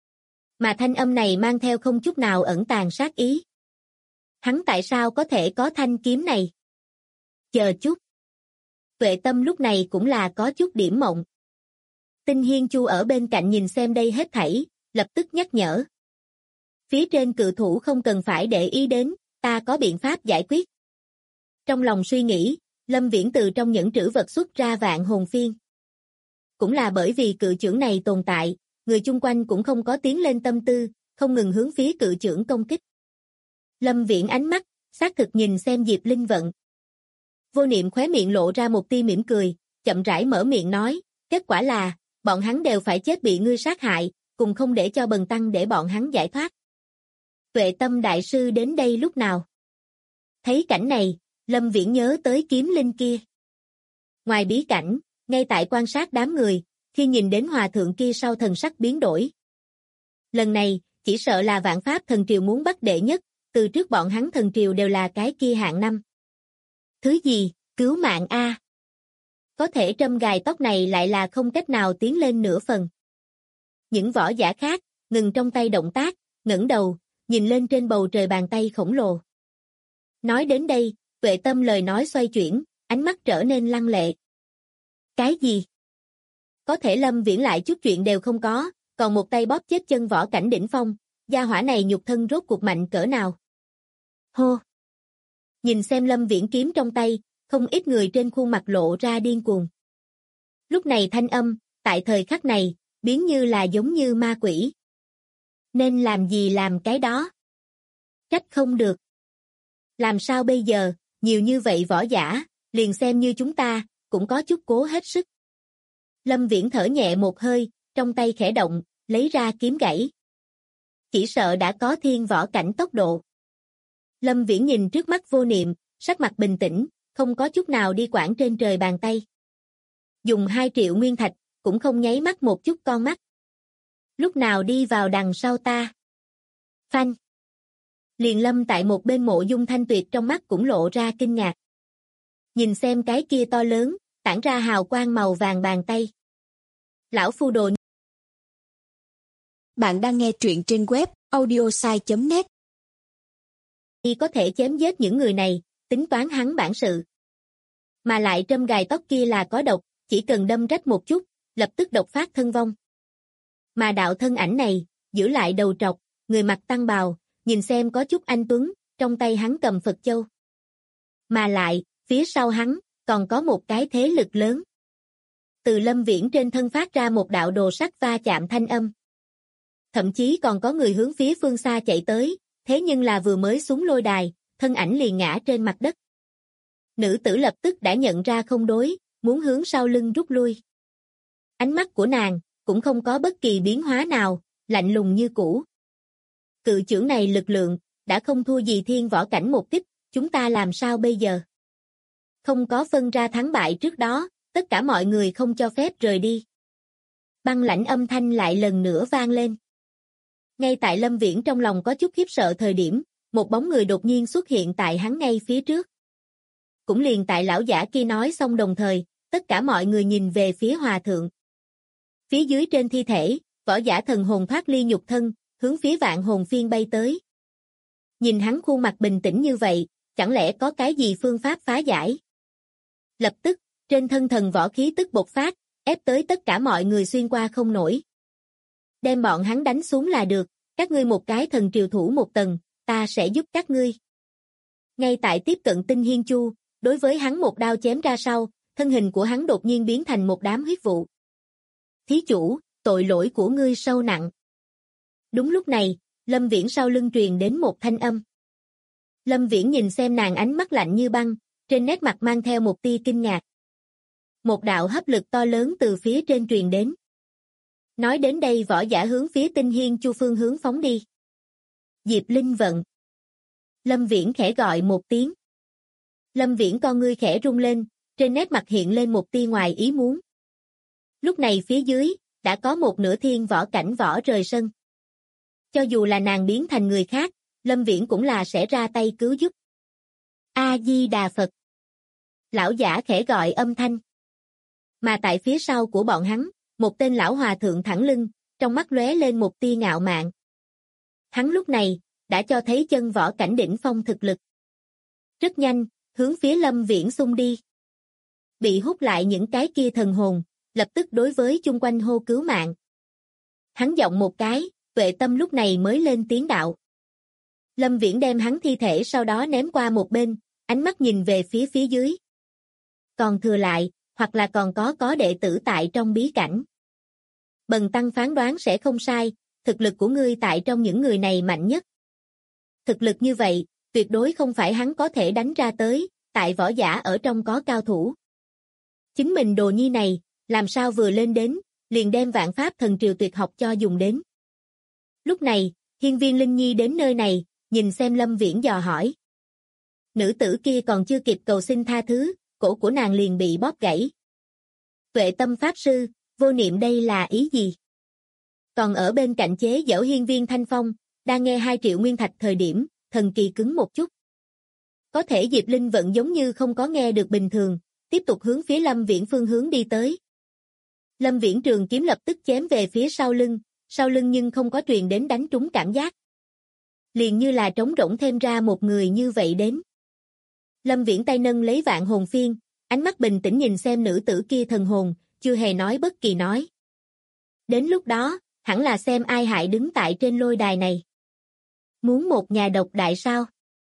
Mà thanh âm này mang theo không chút nào ẩn tàng sát ý. Hắn tại sao có thể có thanh kiếm này? Chờ chút. Tuệ Tâm lúc này cũng là có chút điểm mộng. Tinh Hiên Chu ở bên cạnh nhìn xem đây hết thảy, lập tức nhắc nhở. Phía trên cự thủ không cần phải để ý đến, ta có biện pháp giải quyết. Trong lòng suy nghĩ, Lâm Viễn từ trong những trữ vật xuất ra vạn hồn phiên. Cũng là bởi vì cự chưởng này tồn tại, người chung quanh cũng không có tiến lên tâm tư, không ngừng hướng phía cự chưởng công kích. Lâm Viễn ánh mắt, xác thực nhìn xem Diệp Linh Vận. Vô Niệm khóe miệng lộ ra một tia mỉm cười, chậm rãi mở miệng nói, kết quả là, bọn hắn đều phải chết bị ngươi sát hại, cùng không để cho bần tăng để bọn hắn giải thoát. Tuệ Tâm đại sư đến đây lúc nào? Thấy cảnh này, Lâm Viễn nhớ tới kiếm linh kia. Ngoài bí cảnh, ngay tại quan sát đám người, khi nhìn đến hòa thượng kia sau thần sắc biến đổi. Lần này, chỉ sợ là Vạn Pháp thần triều muốn bắt đệ nhất, từ trước bọn hắn thần triều đều là cái kia hạng năm. Thứ gì, cứu mạng a? Có thể trâm gài tóc này lại là không cách nào tiến lên nửa phần. Những võ giả khác, ngừng trong tay động tác, ngẩng đầu, nhìn lên trên bầu trời bàn tay khổng lồ. Nói đến đây, Tuệ Tâm lời nói xoay chuyển, ánh mắt trở nên lăng lệ. Cái gì? Có thể Lâm Viễn lại chút chuyện đều không có, còn một tay bóp chết chân võ cảnh đỉnh phong, gia hỏa này nhục thân rốt cuộc mạnh cỡ nào? Hô! Nhìn xem Lâm Viễn kiếm trong tay, không ít người trên khuôn mặt lộ ra điên cuồng. Lúc này thanh âm, tại thời khắc này, biến như là giống như ma quỷ. Nên làm gì làm cái đó? Trách không được. Làm sao bây giờ, nhiều như vậy võ giả, liền xem như chúng ta, cũng có chút cố hết sức. Lâm Viễn thở nhẹ một hơi, trong tay khẽ động, lấy ra kiếm gãy. Chỉ sợ đã có thiên võ cảnh tốc độ. Lâm Viễn nhìn trước mắt Vô Niệm, sắc mặt bình tĩnh, không có chút nào đi quản trên trời bàn tay. Dùng 2 triệu nguyên thạch, cũng không nháy mắt một chút con mắt. Lúc nào đi vào đằng sau ta? Phanh! Liền Lâm tại một bên Mộ Dung Thanh Tuyệt trong mắt cũng lộ ra kinh ngạc. Nhìn xem cái kia to lớn, tản ra hào quang màu vàng bàn tay. Lão phu đồ. Bạn đang nghe truyện trên web audiosai.net. Y có thể chém giết những người này, tính toán hắn bản sự. Mà lại trâm gài tóc kia là có độc, chỉ cần đâm rách một chút, lập tức độc phát thân vong. Mà đạo thân ảnh này, giữ lại đầu trọc, người mặc tăng bào, nhìn xem có chút anh tuấn, trong tay hắn cầm Phật châu. Mà lại, phía sau hắn, còn có một cái thế lực lớn. Từ Lâm Viễn trên thân phát ra một đạo đồ sắt va chạm thanh âm. Thậm chí còn có người hướng phía phương xa chạy tới, thế nhưng là vừa mới xuống lôi đài, thân ảnh liền ngã trên mặt đất. Nữ tử lập tức đã nhận ra không đối, muốn hướng sau lưng rút lui. Ánh mắt của nàng cũng không có bất kỳ biến hóa nào, lạnh lùng như cũ. Cự chưởng này lực lượng đã không thua gì thiên võ cảnh một kích, chúng ta làm sao bây giờ? Không có phân ra thắng bại trước đó, tất cả mọi người không cho phép rời đi. Băng lãnh âm thanh lại lần nữa vang lên. Ngay tại Lâm Viễn trong lòng có chút khiếp sợ thời điểm, một bóng người đột nhiên xuất hiện tại hắn ngay phía trước. Cũng liền tại lão giả kia nói xong đồng thời, tất cả mọi người nhìn về phía hòa thượng. Phía dưới trên thi thể, võ giả thần hồn thoát ly nhục thân, hướng phía Vạn Hồn Phiên bay tới. Nhìn hắn khuôn mặt bình tĩnh như vậy, chẳng lẽ có cái gì phương pháp phá giải? Lập tức, trên thân thần võ khí tức bộc phát, ép tới tất cả mọi người xuyên qua không nổi. Đem bọn hắn đánh xuống là được, các ngươi một cái thần triều thủ một tầng, ta sẽ giúp các ngươi. Ngay tại tiếp cận Tinh Hiên Chu, đối với hắn một đao chém ra sau, thân hình của hắn đột nhiên biến thành một đám huyết vụ. Thí chủ, tội lỗi của ngươi sâu nặng. Đúng lúc này, Lâm Viễn sau lưng truyền đến một thanh âm. Lâm Viễn nhìn xem nàng ánh mắt lạnh như băng, trên nét mặt mang theo một tia kinh ngạc. Một đạo hấp lực to lớn từ phía trên truyền đến. Nói đến đây võ giả hướng phía Tinh Hiên Chu phương hướng phóng đi. Diệp Linh Vận. Lâm Viễn khẽ gọi một tiếng. Lâm Viễn con ngươi khẽ rung lên, trên nét mặt hiện lên một tia ngoài ý muốn. Lúc này phía dưới, đã có một nửa thiên võ cảnh võ rời sân. Cho dù là nàng biến thành người khác, Lâm Viễn cũng là sẽ ra tay cứu giúp. A-di-đà Phật. Lão giả khẽ gọi âm thanh. Mà tại phía sau của bọn hắn, một tên lão hòa thượng thẳng lưng, trong mắt lóe lên một tia ngạo mạn. Hắn lúc này, đã cho thấy chân võ cảnh đỉnh phong thực lực. Rất nhanh, hướng phía Lâm Viễn xung đi. Bị hút lại những cái kia thần hồn, lập tức đối với chung quanh hô cứu mạng. Hắn giọng một cái, Tuệ Tâm lúc này mới lên tiếng đạo. Lâm Viễn đem hắn thi thể sau đó ném qua một bên, ánh mắt nhìn về phía dưới. Còn thừa lại, hoặc là còn có đệ tử tại trong bí cảnh. Bần tăng phán đoán sẽ không sai, thực lực của ngươi tại trong những người này mạnh nhất. Thực lực như vậy, tuyệt đối không phải hắn có thể đánh ra tới, tại võ giả ở trong có cao thủ. Chính mình đồ nhi này, làm sao vừa lên đến, liền đem vạn pháp thần triều tuyệt học cho dùng đến. Lúc này, Hiên Viên Linh Nhi đến nơi này, nhìn xem Lâm Viễn dò hỏi. Nữ tử kia còn chưa kịp cầu xin tha thứ, cổ của nàng liền bị bóp gãy. Tuệ Tâm Pháp Sư, vô niệm đây là ý gì? Còn ở bên cạnh chế giễu Hiên Viên Thanh Phong, đang nghe 2 triệu nguyên thạch thời điểm, thần kỳ cứng một chút. Có thể Diệp Linh Vận giống như không có nghe được bình thường, tiếp tục hướng phía Lâm Viễn phương hướng đi tới. Lâm Viễn trường kiếm lập tức chém về phía sau lưng nhưng không có truyền đến đánh trúng cảm giác. Liền như là trống rỗng thêm ra một người như vậy đến. Lâm Viễn tay nâng lấy Vạn Hồn Phiên, ánh mắt bình tĩnh nhìn xem nữ tử kia thần hồn, chưa hề nói bất kỳ nói. Đến lúc đó, hẳn là xem ai hại đứng tại trên lôi đài này. Muốn một nhà độc đại sao?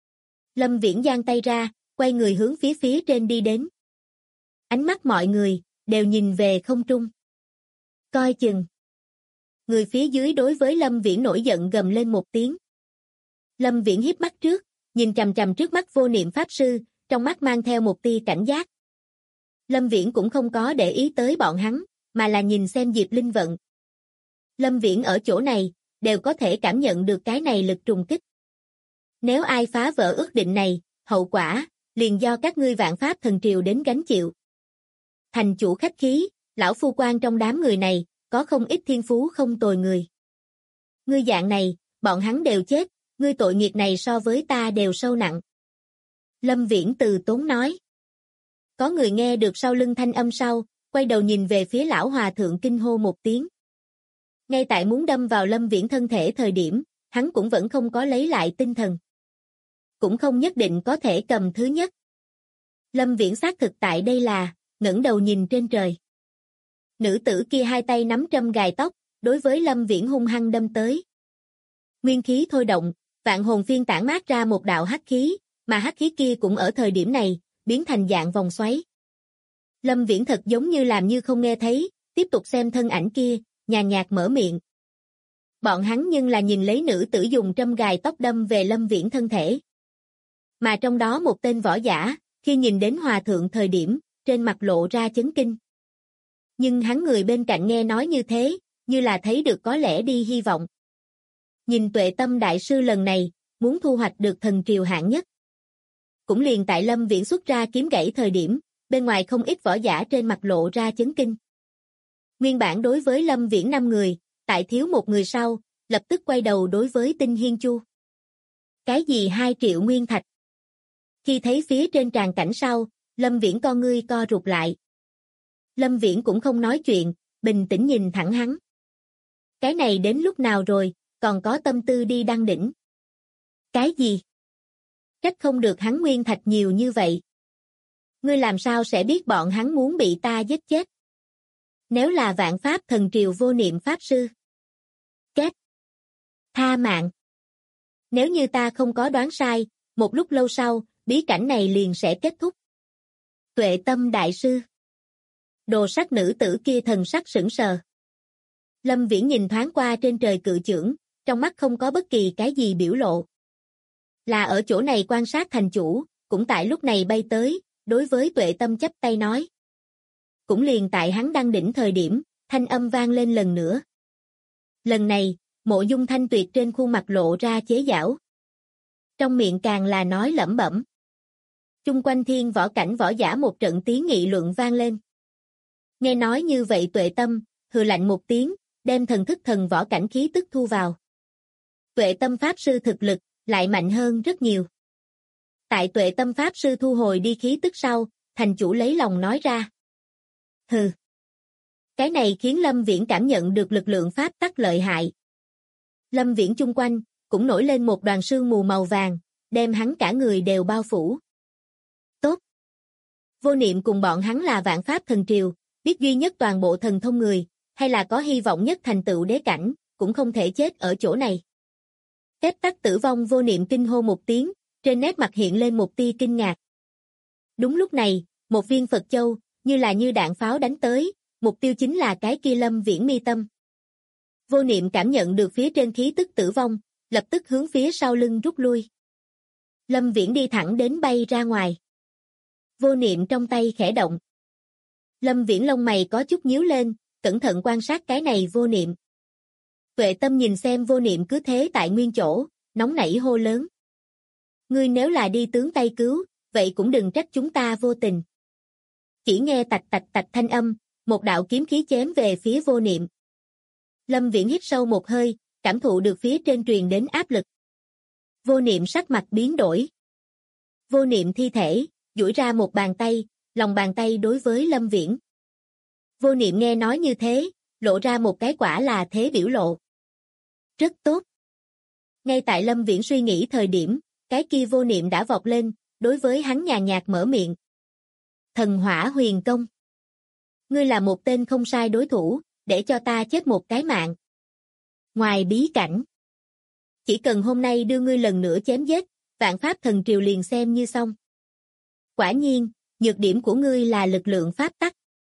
Lâm Viễn giang tay ra, quay người hướng phía trên đi đến. Ánh mắt mọi người, đều nhìn về không trung. Coi chừng. Người phía dưới đối với Lâm Viễn nổi giận gầm lên một tiếng. Lâm Viễn híp mắt trước, nhìn chằm chằm trước mắt vô niệm pháp sư, trong mắt mang theo một tia cảnh giác. Lâm Viễn cũng không có để ý tới bọn hắn, mà là nhìn xem Diệp Linh Vận. Lâm Viễn ở chỗ này, đều có thể cảm nhận được cái này lực trùng kích. Nếu ai phá vỡ ước định này, hậu quả, liền do các ngươi vạn pháp thần triều đến gánh chịu. Thành chủ khách khí, lão phu quan trong đám người này, có không ít thiên phú không tồi người. Ngươi dạng này, bọn hắn đều chết, ngươi tội nghiệp này so với ta đều sâu nặng. Lâm Viễn từ tốn nói. Có người nghe được sau lưng thanh âm sau, quay đầu nhìn về phía lão hòa thượng kinh hô một tiếng. Ngay tại muốn đâm vào Lâm Viễn thân thể thời điểm, hắn cũng vẫn không có lấy lại tinh thần. Cũng không nhất định có thể cầm thứ nhất. Lâm Viễn xác thực tại đây là, ngẩng đầu nhìn trên trời. Nữ tử kia 2 tay nắm trâm gài tóc, đối với Lâm Viễn hung hăng đâm tới. Nguyên khí thôi động, Vạn Hồn Phiên tản mát ra một đạo hắc khí, mà hắc khí kia cũng ở thời điểm này, biến thành dạng vòng xoáy. Lâm Viễn thật giống như làm như không nghe thấy, tiếp tục xem thân ảnh kia, nhàn nhạt mở miệng. Bọn hắn nhưng là nhìn lấy nữ tử dùng trâm gài tóc đâm về Lâm Viễn thân thể. Mà trong đó một tên võ giả, khi nhìn đến hòa thượng thời điểm, trên mặt lộ ra chấn kinh. Nhưng hắn người bên cạnh nghe nói như thế, như là thấy được có lẽ đi hy vọng. Nhìn Tuệ Tâm đại sư lần này, muốn thu hoạch được thần triều hạng nhất. Cũng liền tại Lâm Viễn xuất ra kiếm gãy thời điểm, bên ngoài không ít võ giả trên mặt lộ ra chấn kinh. Nguyên bản đối với Lâm Viễn 5 người, tại thiếu một người sau, lập tức quay đầu đối với Tinh Hiên Chu. Cái gì 2 triệu nguyên thạch? Khi thấy phía trên tràng cảnh sau, Lâm Viễn con ngươi co rụt lại. Lâm Viễn cũng không nói chuyện, bình tĩnh nhìn thẳng hắn. Cái này đến lúc nào rồi, còn có tâm tư đi đăng đỉnh. Cái gì? Trách không được hắn nguyên thạch nhiều như vậy. Ngươi làm sao sẽ biết bọn hắn muốn bị ta giết chết? Nếu là Vạn Pháp Thần Triều Vô Niệm Pháp Sư. Kết. Tha mạng. Nếu như ta không có đoán sai, một lúc lâu sau, bí cảnh này liền sẽ kết thúc. Tuệ Tâm đại sư. Đồ sắc nữ tử kia thần sắc sững sờ. Lâm Viễn nhìn thoáng qua trên trời cự chưởng, trong mắt không có bất kỳ cái gì biểu lộ. Là ở chỗ này quan sát thành chủ, cũng tại lúc này bay tới, đối với Tuệ Tâm chắp tay nói. Cũng liền tại hắn đăng đỉnh thời điểm, thanh âm vang lên lần nữa. Lần này, Mộ Dung Thanh Tuyệt trên khuôn mặt lộ ra chế giảo. Trong miệng càng là nói lẩm bẩm. Chung quanh thiên võ cảnh võ giả một trận tiếng nghị luận vang lên. Nghe nói như vậy Tuệ Tâm, hừ lạnh một tiếng, đem thần thức thần võ cảnh khí tức thu vào. Tuệ Tâm Pháp Sư thực lực, lại mạnh hơn rất nhiều. Tại Tuệ Tâm Pháp Sư thu hồi đi khí tức sau, thành chủ lấy lòng nói ra. Hừ. Cái này khiến Lâm Viễn cảm nhận được lực lượng pháp tắc lợi hại. Lâm Viễn chung quanh, cũng nổi lên một đoàn sương mù màu vàng, đem hắn cả người đều bao phủ. Tốt. Vô Niệm cùng bọn hắn là Vạn Pháp Thần Triều, biết duy nhất toàn bộ thần thông người, hay là có hy vọng nhất thành tựu đế cảnh, cũng không thể chết ở chỗ này. Phép tắc tử vong Vô Niệm kinh hô một tiếng, trên nét mặt hiện lên một tia kinh ngạc. Đúng lúc này, một viên Phật Châu, như đạn pháo đánh tới, mục tiêu chính là cái kia Lâm Viễn mi tâm. Vô Niệm cảm nhận được phía trên khí tức tử vong, lập tức hướng phía sau lưng rút lui. Lâm Viễn đi thẳng đến bay ra ngoài. Vô Niệm trong tay khẽ động. Lâm Viễn lông mày có chút nhíu lên, cẩn thận quan sát cái này Vô Niệm. Tuệ Tâm nhìn xem Vô Niệm cứ thế tại nguyên chỗ, nóng nảy hô lớn. Ngươi nếu là đi tướng tay cứu, vậy cũng đừng trách chúng ta vô tình. Chỉ nghe tạch tạch tạch thanh âm, một đạo kiếm khí chém về phía Vô Niệm. Lâm Viễn hít sâu một hơi, cảm thụ được phía trên truyền đến áp lực. Vô Niệm sắc mặt biến đổi. Vô Niệm thi thể, duỗi ra một bàn tay, lòng bàn tay đối với Lâm Viễn. Vô Niệm nghe nói như thế, lộ ra một cái quả là thế biểu lộ. Rất tốt. Ngay tại Lâm Viễn suy nghĩ thời điểm, cái kia Vô Niệm đã vọt lên, đối với hắn nhàn nhạt mở miệng. Thần Hỏa Huyền Công. Ngươi là một tên không sai đối thủ, để cho ta chết một cái mạng. Ngoài bí cảnh. Chỉ cần hôm nay đưa ngươi lần nữa chém giết, Vạn Pháp Thần Triều liền xem như xong. Quả nhiên, nhược điểm của ngươi là lực lượng pháp tắc.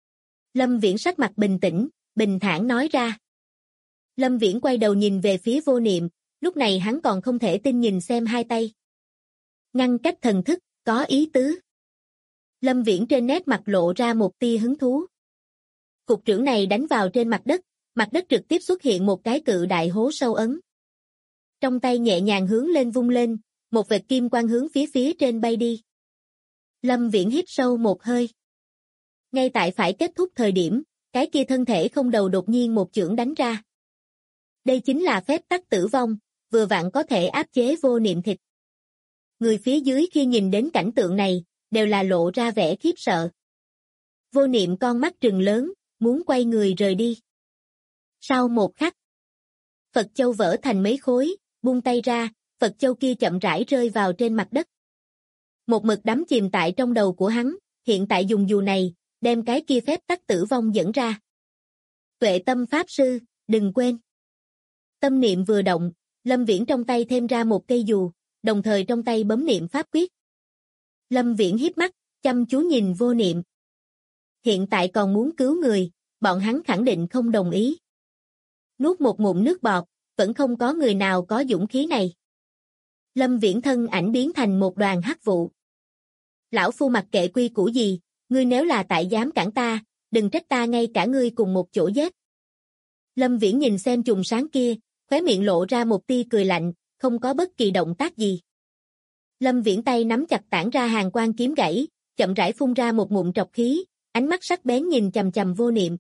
Lâm Viễn sắc mặt bình tĩnh, bình thản nói ra. Lâm Viễn quay đầu nhìn về phía Vô Niệm, lúc này hắn còn không thể tin nhìn xem hai tay. Ngăn cách thần thức, có ý tứ. Lâm Viễn trên nét mặt lộ ra một tia hứng thú. Cục trưởng này đánh vào trên mặt đất trực tiếp xuất hiện một cái cự đại hố sâu ấn. Trong tay nhẹ nhàng hướng lên vung lên, một vệt kim quang hướng phía trên bay đi. Lâm Viễn hít sâu một hơi. Ngay tại phải kết thúc thời điểm, cái kia thân thể không đầu đột nhiên một chưởng đánh ra. Đây chính là phép tắc tử vong, vừa vặn có thể áp chế Vô Niệm thịt. Người phía dưới khi nhìn đến cảnh tượng này, đều là lộ ra vẻ khiếp sợ. Vô Niệm con mắt trừng lớn, muốn quay người rời đi. Sau một khắc, Phật Châu vỡ thành mấy khối, buông tay ra, Phật Châu kia chậm rãi rơi vào trên mặt đất. Một mực đắm chìm tại trong đầu của hắn, hiện tại dùng dù này, đem cái kia phép tắc tử vong dẫn ra. Tuệ Tâm Pháp Sư, đừng quên. Tâm niệm vừa động, Lâm Viễn trong tay thêm ra một cây dù, đồng thời trong tay bấm niệm pháp quyết. Lâm Viễn híp mắt, chăm chú nhìn Vô Niệm. Hiện tại còn muốn cứu người, bọn hắn khẳng định không đồng ý. Nuốt một ngụm nước bọt, vẫn không có người nào có dũng khí này. Lâm Viễn thân ảnh biến thành một đoàn hắc vụ. Lão phu mặc kệ quy củ gì, ngươi nếu là tại dám cản ta, đừng trách ta ngay cả ngươi cùng một chỗ giết. Lâm Viễn nhìn xem chùm sáng kia, khóe miệng lộ ra một tia cười lạnh, không có bất kỳ động tác gì. Lâm Viễn tay nắm chặt tản ra hàn quang kiếm gãy, chậm rãi phun ra một ngụm trọc khí, ánh mắt sắc bén nhìn chằm chằm Vô Niệm.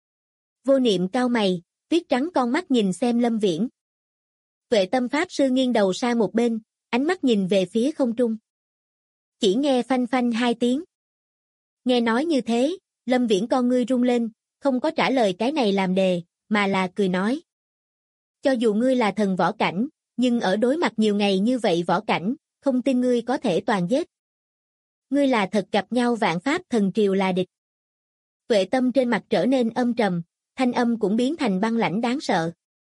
Vô Niệm cau mày, tuyết trắng con mắt nhìn xem Lâm Viễn. Tuệ Tâm Pháp Sư nghiêng đầu sang một bên, ánh mắt nhìn về phía không trung. Chỉ nghe phanh phanh hai tiếng. Nghe nói như thế, Lâm Viễn con ngươi rung lên, không có trả lời cái này làm đề, mà là cười nói. Cho dù ngươi là thần võ cảnh, nhưng ở đối mặt nhiều ngày như vậy võ cảnh, không tin ngươi có thể toàn giết. Ngươi là thật gặp nhau vạn pháp thần triều là địch. Tuệ Tâm trên mặt trở nên âm trầm, thanh âm cũng biến thành băng lãnh đáng sợ.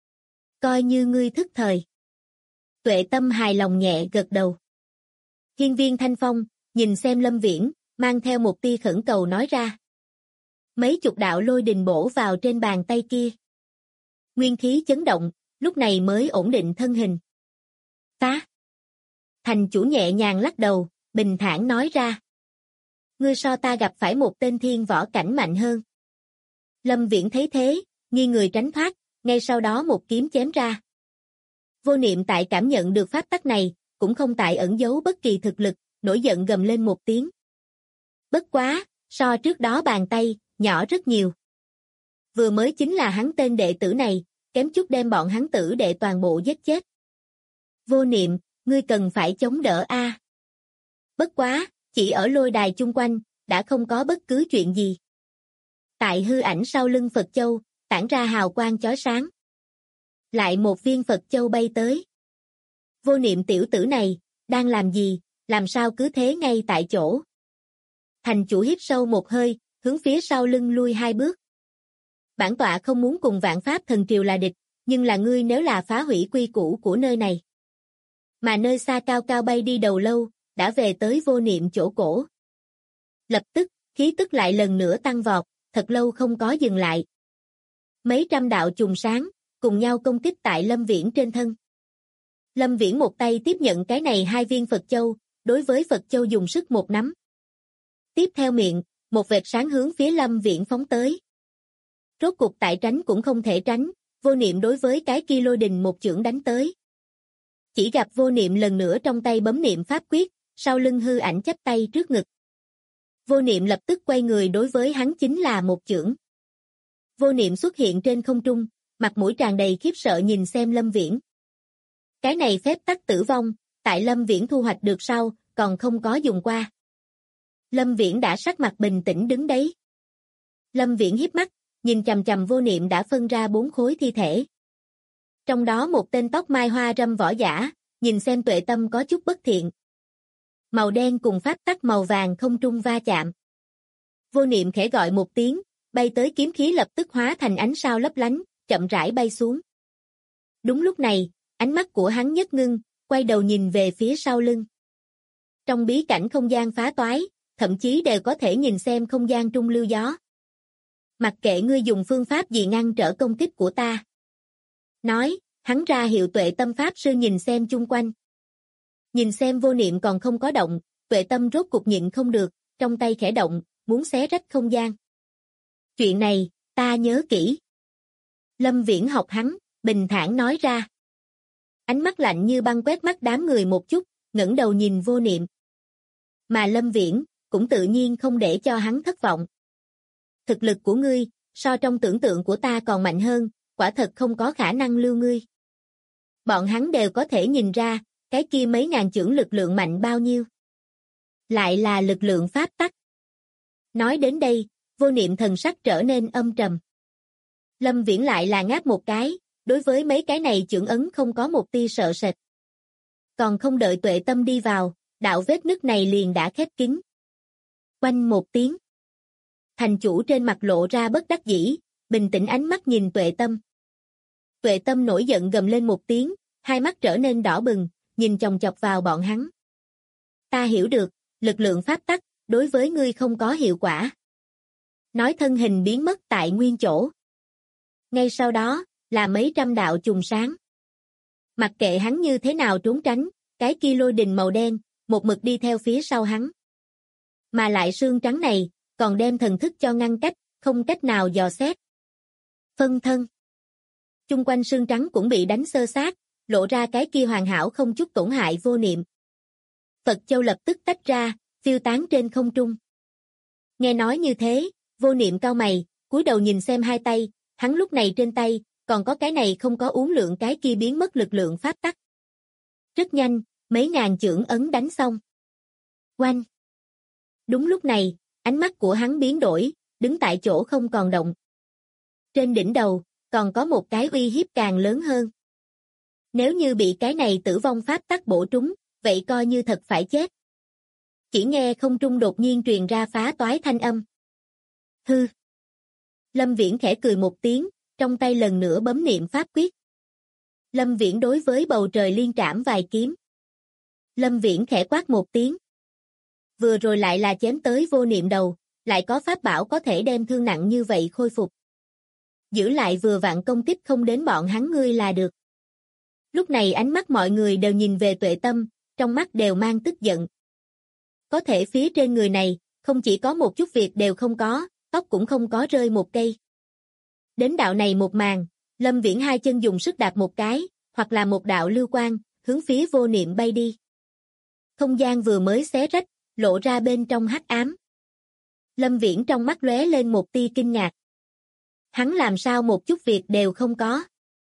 Coi như ngươi thức thời. Tuệ Tâm hài lòng nhẹ gật đầu. Hiên Viên Thanh Phong, nhìn xem Lâm Viễn, mang theo một tia khẩn cầu nói ra. Mấy chục đạo lôi đình bổ vào trên bàn tay kia. Nguyên khí chấn động, lúc này mới ổn định thân hình. Phá! Thành chủ nhẹ nhàng lắc đầu, bình thản nói ra. Ngươi so ta gặp phải một tên thiên võ cảnh mạnh hơn. Lâm Viễn thấy thế, nghiêng người tránh thoát, ngay sau đó một kiếm chém ra. Vô Niệm tại cảm nhận được pháp tắc này, cũng không tại ẩn giấu bất kỳ thực lực, nổi giận gầm lên một tiếng. Bất quá, so trước đó bàn tay, nhỏ rất nhiều. Vừa mới chính là hắn tên đệ tử này, kém chút đem bọn hắn tử đệ toàn bộ giết chết. Vô Niệm, ngươi cần phải chống đỡ a. Bất quá, chỉ ở lôi đài chung quanh, đã không có bất cứ chuyện gì. Tại hư ảnh sau lưng Phật Châu, tản ra hào quang chói sáng. Lại một viên Phật Châu bay tới. Vô Niệm tiểu tử này, đang làm gì, làm sao cứ thế ngay tại chỗ. Thành chủ hít sâu một hơi, hướng phía sau lưng lui hai bước. Bản tọa không muốn cùng vạn pháp thần triều là địch, nhưng là ngươi nếu là phá hủy quy củ của nơi này. Mà nơi xa cao cao bay đi đầu lâu, đã về tới Vô Niệm chỗ cổ. Lập tức, khí tức lại lần nữa tăng vọt, thật lâu không có dừng lại. Mấy trăm đạo chùm sáng, cùng nhau công kích tại Lâm Viễn trên thân. Lâm Viễn một tay tiếp nhận cái này hai viên Phật Châu, đối với Phật Châu dùng sức một nắm. Tiếp theo miệng, một vệt sáng hướng phía Lâm Viễn phóng tới. Rốt cuộc tại tránh cũng không thể tránh, Vô Niệm đối với cái kia lôi đình một chưởng đánh tới. Chỉ gặp Vô Niệm lần nữa trong tay bấm niệm pháp quyết, sau lưng hư ảnh chắp tay trước ngực. Vô Niệm lập tức quay người đối với hắn chính là một chưởng. Vô Niệm xuất hiện trên không trung, mặt mũi tràn đầy khiếp sợ nhìn xem Lâm Viễn. Cái này phép tắc tử vong, tại Lâm Viễn thu hoạch được sau, còn không có dùng qua. Lâm Viễn đã sắc mặt bình tĩnh đứng đấy. Lâm Viễn híp mắt, nhìn chằm chằm Vô Niệm đã phân ra 4 khối thi thể. Trong đó một tên tóc mai hoa râm võ giả, nhìn xem Tuệ Tâm có chút bất thiện. Màu đen cùng pháp tắc màu vàng không trung va chạm. Vô Niệm khẽ gọi một tiếng, bay tới kiếm khí lập tức hóa thành ánh sao lấp lánh, chậm rãi bay xuống. Đúng lúc này, ánh mắt của hắn nhất ngưng, quay đầu nhìn về phía sau lưng. Trong bí cảnh không gian phá toái, thậm chí đều có thể nhìn xem không gian trung lưu gió. Mặc kệ ngươi dùng phương pháp gì ngăn trở công kích của ta. Nói, hắn ra hiệu Tuệ Tâm Pháp Sư nhìn xem chung quanh. Nhìn xem Vô Niệm còn không có động, Tuệ Tâm rốt cục nhịn không được, trong tay khẽ động, muốn xé rách không gian. Chuyện này, ta nhớ kỹ. Lâm Viễn học hắn, bình thản nói ra. Ánh mắt lạnh như băng quét mắt đám người một chút, ngẩng đầu nhìn Vô Niệm. Mà Lâm Viễn, cũng tự nhiên không để cho hắn thất vọng. Thực lực của ngươi, so trong tưởng tượng của ta còn mạnh hơn, quả thật không có khả năng lưu ngươi. Bọn hắn đều có thể nhìn ra, cái kia mấy ngàn chưởng lực lượng mạnh bao nhiêu. Lại là lực lượng pháp tắc. Nói đến đây, Vô Niệm thần sắc trở nên âm trầm. Lâm Viễn lại là ngáp một cái, đối với mấy cái này chưởng ấn không có một tia sợ sệt. Còn không đợi Tuệ Tâm đi vào, đạo vết nứt này liền đã khép kín. Quanh một tiếng. Thành chủ trên mặt lộ ra bất đắc dĩ, bình tĩnh ánh mắt nhìn Tuệ Tâm. Tuệ Tâm nổi giận gầm lên một tiếng, hai mắt trở nên đỏ bừng, nhìn chòng chọc vào bọn hắn. Ta hiểu được, lực lượng pháp tắc, đối với ngươi không có hiệu quả. Nói thân hình biến mất tại nguyên chỗ. Ngay sau đó, là mấy trăm đạo chùm sáng. Mặc kệ hắn như thế nào trốn tránh, cái kia lôi đình màu đen, một mực đi theo phía sau hắn. Mà lại xương trắng này, còn đem thần thức cho ngăn cách, không cách nào dò xét. Phân thân. Chung quanh xương trắng cũng bị đánh xơ xác, lộ ra cái kia hoàn hảo không chút tổn hại vô niệm. Phật Châu lập tức tách ra, phiêu tán trên không trung. Nghe nói như thế, vô niệm cau mày, cúi đầu nhìn xem hai tay, hắn lúc này trên tay, còn có cái này không có uốn lượn cái kia biến mất lực lượng pháp tắc. Rất nhanh, mấy ngàn chưởng ấn đánh xong. Oanh! Đúng lúc này, ánh mắt của hắn biến đổi, đứng tại chỗ không còn động. Trên đỉnh đầu, còn có một cái uy hiếp càng lớn hơn. Nếu như bị cái này tử vong pháp tắc bổ trúng, vậy coi như thật phải chết. Chỉ nghe không trung đột nhiên truyền ra phá toái thanh âm. Hư! Lâm Viễn khẽ cười một tiếng, trong tay lần nữa bấm niệm pháp quyết. Lâm Viễn đối với bầu trời liên trảm vài kiếm. Lâm Viễn khẽ quát một tiếng. Vừa rồi lại là chém tới vô niệm đầu, lại có pháp bảo có thể đem thương nặng như vậy khôi phục. Giữ lại vừa vặn công kích không đến bọn hắn ngươi là được. Lúc này ánh mắt mọi người đều nhìn về Tuệ Tâm, trong mắt đều mang tức giận. Có thể phía trên người này, không chỉ có một chút việc đều không có, tóc cũng không có rơi một cây. Đến đạo này một màn, Lâm Viễn hai chân dùng sức đạp một cái, hoặc là một đạo lưu quang, hướng phía vô niệm bay đi. Không gian vừa mới xé rách, lộ ra bên trong hắc ám. Lâm Viễn trong mắt lóe lên một tia kinh ngạc. Hắn làm sao một chút việc đều không có.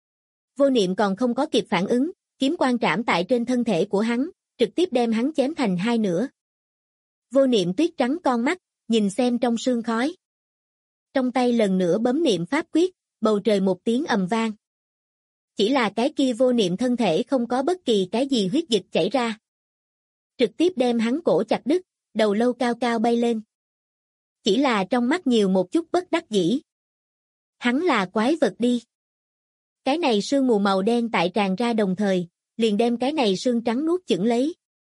Vô niệm còn không có kịp phản ứng, kiếm quang trảm tại trên thân thể của hắn, trực tiếp đem hắn chém thành hai nửa. Vô niệm tuyết trắng con mắt, nhìn xem trong sương khói. Trong tay lần nữa bấm niệm pháp quyết, bầu trời một tiếng ầm vang. Chỉ là cái kia vô niệm thân thể không có bất kỳ cái gì huyết dịch chảy ra. Trực tiếp đem hắn cổ chặt đứt, đầu lâu cao cao bay lên. Chỉ là trong mắt nhiều một chút bất đắc dĩ. Hắn là quái vật đi. Cái này sương mù màu đen tại tràn ra đồng thời, liền đem cái này sương trắng nuốt chửng lấy.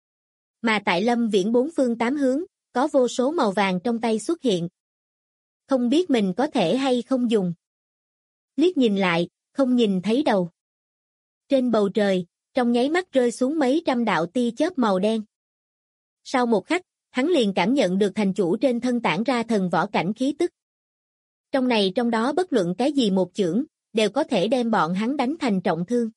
Mà tại Lâm Viễn bốn phương tám hướng, có vô số màu vàng trong tay xuất hiện. Không biết mình có thể hay không dùng. Liếc nhìn lại, không nhìn thấy đầu. Trên bầu trời, trong nháy mắt rơi xuống mấy trăm đạo tia chớp màu đen. Sau một khắc, hắn liền cảm nhận được thành chủ trên thân tản ra thần võ cảnh khí tức. Trong đó bất luận cái gì một chưởng, đều có thể đem bọn hắn đánh thành trọng thương.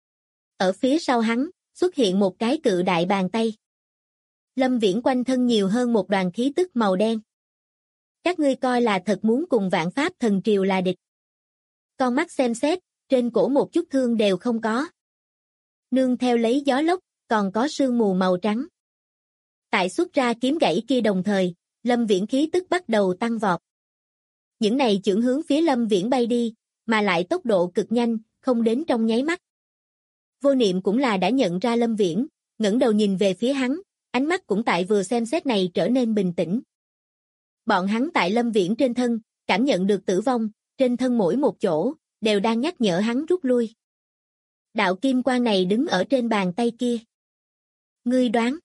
Ở phía sau hắn, xuất hiện một cái cự đại bàn tay. Lâm Viễn quanh thân nhiều hơn một đoàn khí tức màu đen. Các ngươi coi là thật muốn cùng Vạn Pháp Thần Triều là địch. Con mắt xem xét, trên cổ một chút thương đều không có. Nương theo lấy gió lốc, còn có sương mù màu trắng. Tại xuất ra kiếm gãy kia đồng thời, Lâm Viễn khí tức bắt đầu tăng vọt. Những này chưởng hướng phía Lâm Viễn bay đi, mà lại tốc độ cực nhanh, không đến trong nháy mắt. Vô niệm cũng là đã nhận ra Lâm Viễn, ngẩng đầu nhìn về phía hắn, ánh mắt cũng tại vừa xem xét này trở nên bình tĩnh. Bọn hắn tại Lâm Viễn trên thân, cảm nhận được tử vong, trên thân mỗi một chỗ, đều đang nhắc nhở hắn rút lui. Đạo kim quang này đứng ở trên bàn tay kia. Ngươi đoán.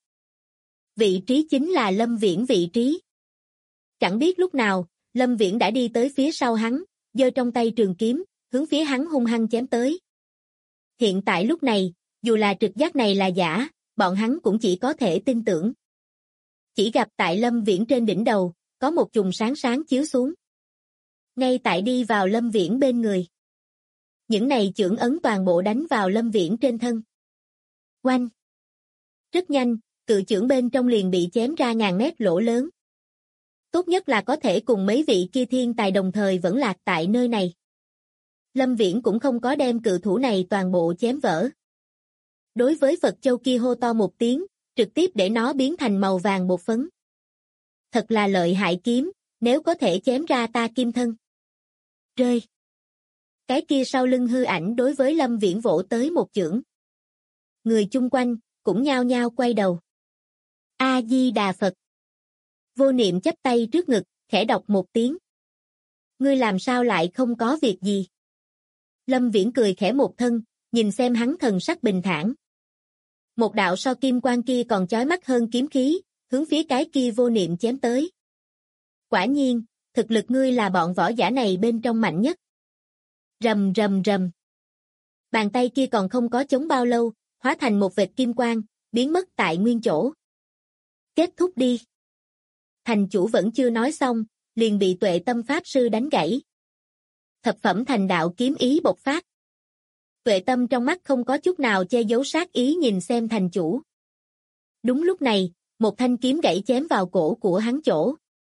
Vị trí chính là Lâm Viễn vị trí. Chẳng biết lúc nào, Lâm Viễn đã đi tới phía sau hắn, giơ trong tay trường kiếm, hướng phía hắn hung hăng chém tới. Hiện tại lúc này, dù là trực giác này là giả, bọn hắn cũng chỉ có thể tin tưởng. Chỉ gặp tại Lâm Viễn trên đỉnh đầu, có một chùm sáng sáng chiếu xuống. Ngay tại đi vào Lâm Viễn bên người. Những này chưởng ấn toàn bộ đánh vào Lâm Viễn trên thân. Oanh! Rất nhanh, cự chưởng bên trong liền bị chém ra ngàn mét lỗ lớn. Tốt nhất là có thể cùng mấy vị kia thiên tài đồng thời vẫn lạc tại nơi này. Lâm Viễn cũng không có đem cự thủ này toàn bộ chém vỡ. Đối với Phật Châu kia hô to một tiếng, trực tiếp để nó biến thành màu vàng bột phấn. Thật là lợi hại kiếm, nếu có thể chém ra ta kim thân. Rơi. Cái kia sau lưng hư ảnh đối với Lâm Viễn vỗ tới một chưởng. Người chung quanh, cũng nhao nhao quay đầu. A-di-đà Phật. Vô niệm chắp tay trước ngực, khẽ đọc một tiếng. Ngươi làm sao lại không có việc gì? Lâm Viễn cười khẽ một thân, nhìn xem hắn thần sắc bình thản. Một đạo so kim quang kia còn chói mắt hơn kiếm khí, hướng phía cái kia vô niệm chém tới. Quả nhiên, thực lực ngươi là bọn võ giả này bên trong mạnh nhất. Rầm rầm rầm. Bàn tay kia còn không có chống bao lâu, hóa thành một vệt kim quang, biến mất tại nguyên chỗ. Kết thúc đi. Thành chủ vẫn chưa nói xong, liền bị Tuệ Tâm Pháp Sư đánh gãy. Thập phẩm thành đạo kiếm ý bộc phát. Tuệ Tâm trong mắt không có chút nào che giấu sát ý nhìn xem thành chủ. Đúng lúc này, một thanh kiếm gãy chém vào cổ của hắn chỗ.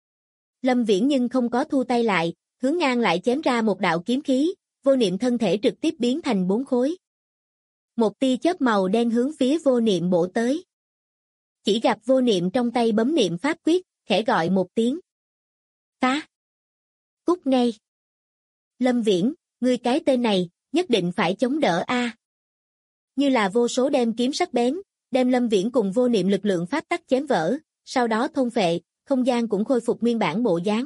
Lâm Viễn nhưng không có thu tay lại, hướng ngang lại chém ra một đạo kiếm khí, vô niệm thân thể trực tiếp biến thành 4 khối. Một tia chớp màu đen hướng phía vô niệm bổ tới. Chỉ gặp vô niệm trong tay bấm niệm pháp quyết, khẽ gọi một tiếng. Phá! Cút ngay! Lâm Viễn, ngươi cái tên này, nhất định phải chống đỡ a. Như là vô số đem kiếm sắc bén, đem Lâm Viễn cùng vô niệm lực lượng pháp tắc chém vỡ, sau đó thôn phệ, không gian cũng khôi phục nguyên bản bộ dáng.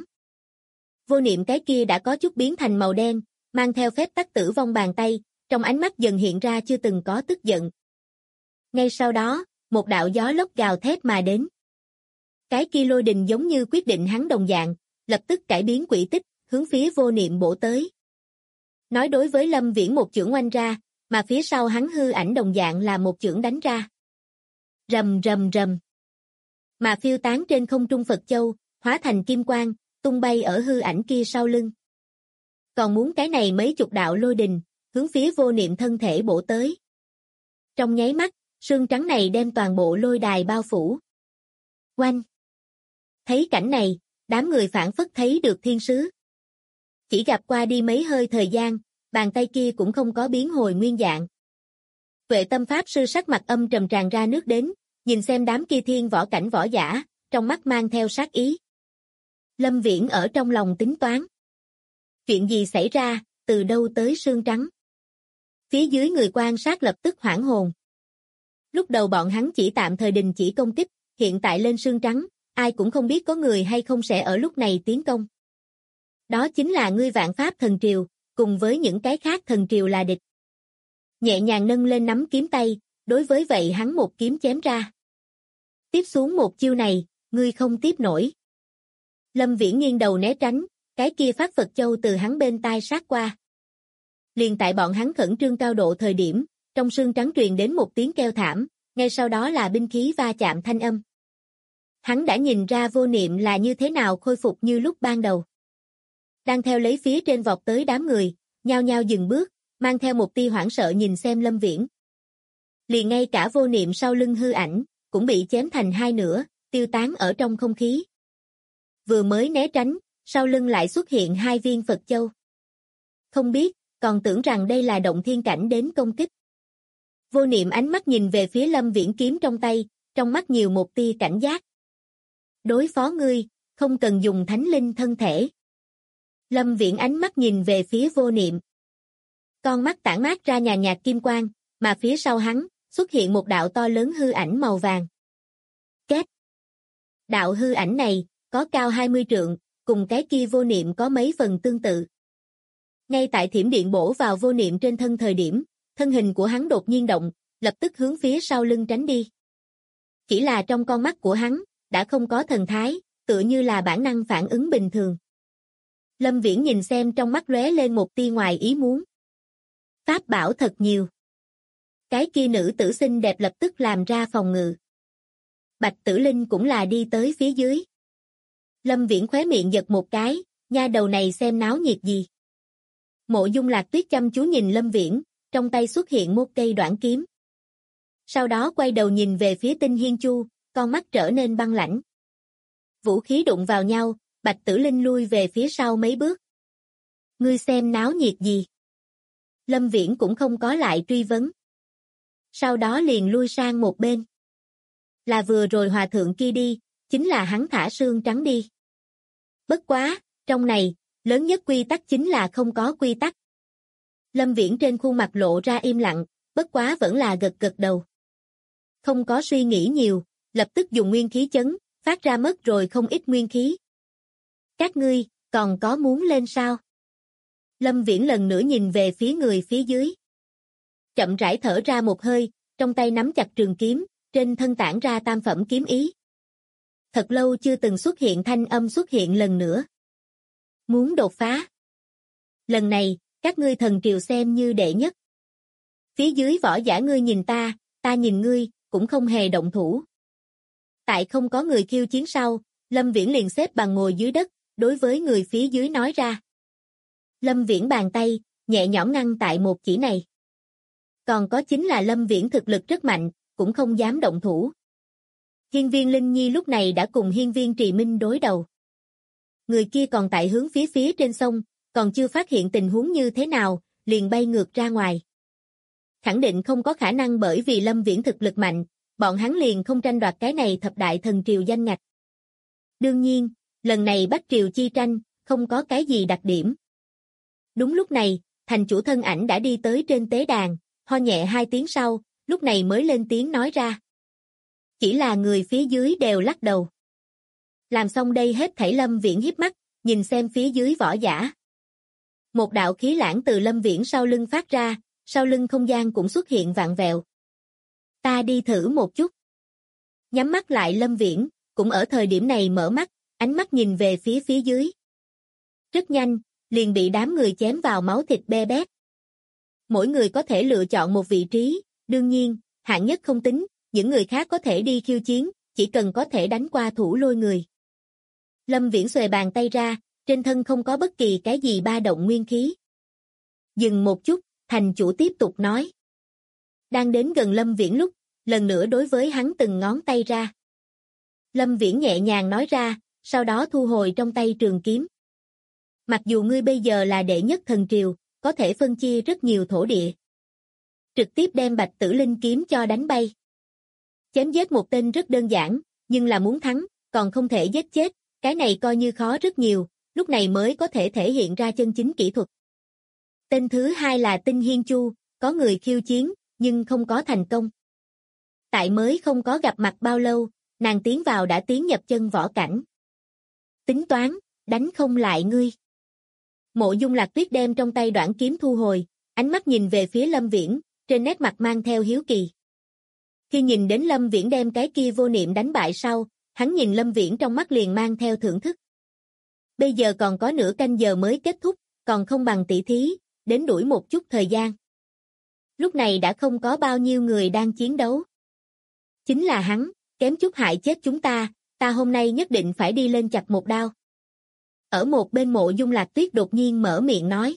Vô niệm cái kia đã có chút biến thành màu đen, mang theo phép tắc tử vong bàn tay, trong ánh mắt dần hiện ra chưa từng có tức giận. Ngay sau đó, một đạo gió lốc gào thét mà đến. Cái kia lôi đình giống như quyết định hắn đồng dạng, lập tức cải biến quỹ tích, hướng phía vô niệm bổ tới. Nói đối với Lâm Viễn một chưởng oanh ra, mà phía sau hắn hư ảnh đồng dạng là một chưởng đánh ra. Rầm rầm rầm. Mà phiêu tán trên không trung Phật Châu, hóa thành kim quang, tung bay ở hư ảnh kia sau lưng. Còn muốn cái này mấy chục đạo lôi đình, hướng phía vô niệm thân thể bổ tới. Trong nháy mắt, sương trắng này đem toàn bộ lôi đài bao phủ. Oanh! Thấy cảnh này, đám người phảng phất thấy được thiên sứ. Chỉ gặp qua đi mấy hơi thời gian, bàn tay kia cũng không có biến hồi nguyên dạng. Tuệ Tâm Pháp Sư sắc mặt âm trầm tràn ra nước đến, nhìn xem đám kia thiên võ cảnh võ giả, trong mắt mang theo sát ý. Lâm Viễn ở trong lòng tính toán. Chuyện gì xảy ra, từ đâu tới sương trắng? Phía dưới người quan sát lập tức hoảng hồn. Lúc đầu bọn hắn chỉ tạm thời đình chỉ công kích, hiện tại lên sương trắng, ai cũng không biết có người hay không sẽ ở lúc này tiến công. Đó chính là ngươi Vạn Pháp Thần Triều, cùng với những cái khác thần triều là địch. Nhẹ nhàng nâng lên nắm kiếm tay, đối với vậy hắn một kiếm chém ra. Tiếp xuống một chiêu này, ngươi không tiếp nổi. Lâm Viễn nghiêng đầu né tránh, cái kia phát Phật Châu từ hắn bên tai sát qua. Liền tại bọn hắn khẩn trương cao độ thời điểm, trong sương trắng truyền đến một tiếng kêu thảm, ngay sau đó là binh khí va chạm thanh âm. Hắn đã nhìn ra vô niệm là như thế nào khôi phục như lúc ban đầu. Đang theo lấy phía trên vọt tới đám người, nhao nhao dừng bước, mang theo một tia hoảng sợ nhìn xem Lâm Viễn. Liền ngay cả vô niệm sau lưng hư ảnh, cũng bị chém thành hai nửa, tiêu tán ở trong không khí. Vừa mới né tránh, sau lưng lại xuất hiện hai viên Phật Châu. Không biết, còn tưởng rằng đây là động thiên cảnh đến công kích. Vô niệm ánh mắt nhìn về phía Lâm Viễn kiếm trong tay, trong mắt nhiều một tia cảnh giác. Đối phó ngươi, không cần dùng thánh linh thân thể. Lâm Viễn ánh mắt nhìn về phía vô niệm. Con mắt tản mát ra nhàn nhạt kim quang, mà phía sau hắn, xuất hiện một đạo to lớn hư ảnh màu vàng. Két! Đạo hư ảnh này, có cao 20 trượng, cùng cái kia vô niệm có mấy phần tương tự. Ngay tại thiểm điện bổ vào vô niệm trên thân thời điểm, thân hình của hắn đột nhiên động, lập tức hướng phía sau lưng tránh đi. Chỉ là trong con mắt của hắn, đã không có thần thái, tựa như là bản năng phản ứng bình thường. Lâm Viễn nhìn xem trong mắt lóe lên một tia ngoài ý muốn. Pháp bảo thật nhiều. Cái kia nữ tử xinh đẹp lập tức làm ra phòng ngự. Bạch Tử Linh cũng là đi tới phía dưới. Lâm Viễn khóe miệng giật một cái, nha đầu này xem náo nhiệt gì. Mộ Dung Lạc Tuyết chăm chú nhìn Lâm Viễn, trong tay xuất hiện một cây đoạn kiếm. Sau đó quay đầu nhìn về phía Tinh Hiên Chu, con mắt trở nên băng lãnh. Vũ khí đụng vào nhau, Bạch Tử Linh lui về phía sau mấy bước. Ngươi xem náo nhiệt gì? Lâm Viễn cũng không có lại truy vấn. Sau đó liền lui sang một bên. Là vừa rồi hòa thượng kia đi, chính là hắn thả sương trắng đi. Bất quá, trong này, lớn nhất quy tắc chính là không có quy tắc. Lâm Viễn trên khuôn mặt lộ ra im lặng, bất quá vẫn là gật gật đầu. Không có suy nghĩ nhiều, lập tức dùng nguyên khí chấn, phát ra mất rồi không ít nguyên khí. Các ngươi, còn có muốn lên sao? Lâm Viễn lần nữa nhìn về phía người phía dưới. Chậm rãi thở ra một hơi, trong tay nắm chặt trường kiếm, trên thân tản ra tam phẩm kiếm ý. Thật lâu chưa từng xuất hiện thanh âm xuất hiện lần nữa. Muốn đột phá. Lần này, các ngươi thần triều xem như đệ nhất. Phía dưới võ giả ngươi nhìn ta nhìn ngươi, cũng không hề động thủ. Tại không có người khiêu chiến sau, Lâm Viễn liền xếp bằng ngồi dưới đất, đối với người phía dưới nói ra. Lâm Viễn bàn tay, nhẹ nhõm ngăn tại một chỉ này. Còn có chính là Lâm Viễn thực lực rất mạnh, cũng không dám động thủ. Hiên viên Linh Nhi lúc này đã cùng hiên viên Trì Minh đối đầu. Người kia còn tại hướng phía trên sông, còn chưa phát hiện tình huống như thế nào, liền bay ngược ra ngoài. Khẳng định không có khả năng bởi vì Lâm Viễn thực lực mạnh, bọn hắn liền không tranh đoạt cái này thập đại thần triều danh ngạch. Đương nhiên, lần này Bách Triều chi tranh, không có cái gì đặc điểm. Đúng lúc này, thành chủ thân ảnh đã đi tới trên tế đàn, ho nhẹ 2 tiếng sau, lúc này mới lên tiếng nói ra. Chỉ là người phía dưới đều lắc đầu. Làm xong đây hết thảy Lâm Viễn híp mắt, nhìn xem phía dưới võ giả. Một đạo khí lãng từ Lâm Viễn sau lưng phát ra, sau lưng không gian cũng xuất hiện vạn vẹo. Ta đi thử một chút. Nhắm mắt lại Lâm Viễn, cũng ở thời điểm này mở mắt, ánh mắt nhìn về phía dưới. Rất nhanh, liền bị đám người chém vào máu thịt be bét. Mỗi người có thể lựa chọn một vị trí, đương nhiên, hạng nhất không tính, những người khác có thể đi khiêu chiến, chỉ cần có thể đánh qua thủ lôi người. Lâm Viễn xuề bàn tay ra, trên thân không có bất kỳ cái gì ba động nguyên khí. Dừng một chút, thành chủ tiếp tục nói. Đang đến gần Lâm Viễn lúc, lần nữa đối với hắn từng ngón tay ra. Lâm Viễn nhẹ nhàng nói ra, sau đó thu hồi trong tay trường kiếm. Mặc dù ngươi bây giờ là đệ nhất thần triều, có thể phân chia rất nhiều thổ địa. Trực tiếp đem Bạch Tử Linh kiếm cho đánh bay. Chém giết một tên rất đơn giản, nhưng là muốn thắng, còn không thể giết chết, cái này coi như khó rất nhiều, lúc này mới có thể thể hiện ra chân chính kỹ thuật. Tên thứ hai là Tinh Hiên Chu, có người khiêu chiến, nhưng không có thành công. Tại mới không có gặp mặt bao lâu, nàng tiến vào đã tiến nhập chân võ cảnh. Tính toán, đánh không lại ngươi. Mộ Dung Lạc Tuyết đem trong tay đoạn kiếm thu hồi, ánh mắt nhìn về phía Lâm Viễn, trên nét mặt mang theo hiếu kỳ. Khi nhìn đến Lâm Viễn đem cái kia vô niệm đánh bại sau, hắn nhìn Lâm Viễn trong mắt liền mang theo thưởng thức. Bây giờ còn có nửa canh giờ mới kết thúc, còn không bằng tỷ thí, đến đuổi một chút thời gian. Lúc này đã không có bao nhiêu người đang chiến đấu. Chính là hắn, kém chút hại chết chúng ta hôm nay nhất định phải đi lên chặt một đao. Ở một bên Mộ Dung Lạc Tuyết đột nhiên mở miệng nói.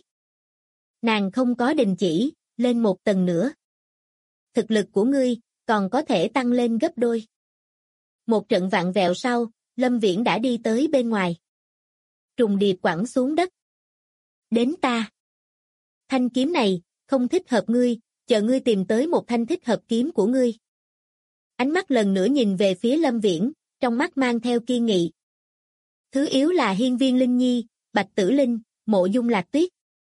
Nàng không có đình chỉ, lên một tầng nữa. Thực lực của ngươi, còn có thể tăng lên gấp đôi. Một trận vạn vẹo sau, Lâm Viễn đã đi tới bên ngoài. Trùng điệp quẳng xuống đất. Đến ta. Thanh kiếm này, không thích hợp ngươi, chờ ngươi tìm tới một thanh thích hợp kiếm của ngươi. Ánh mắt lần nữa nhìn về phía Lâm Viễn, trong mắt mang theo kiên nghị. Thứ yếu là Hiên viên Linh Nhi, Bạch Tử Linh, Mộ Dung Lạc Tuyết.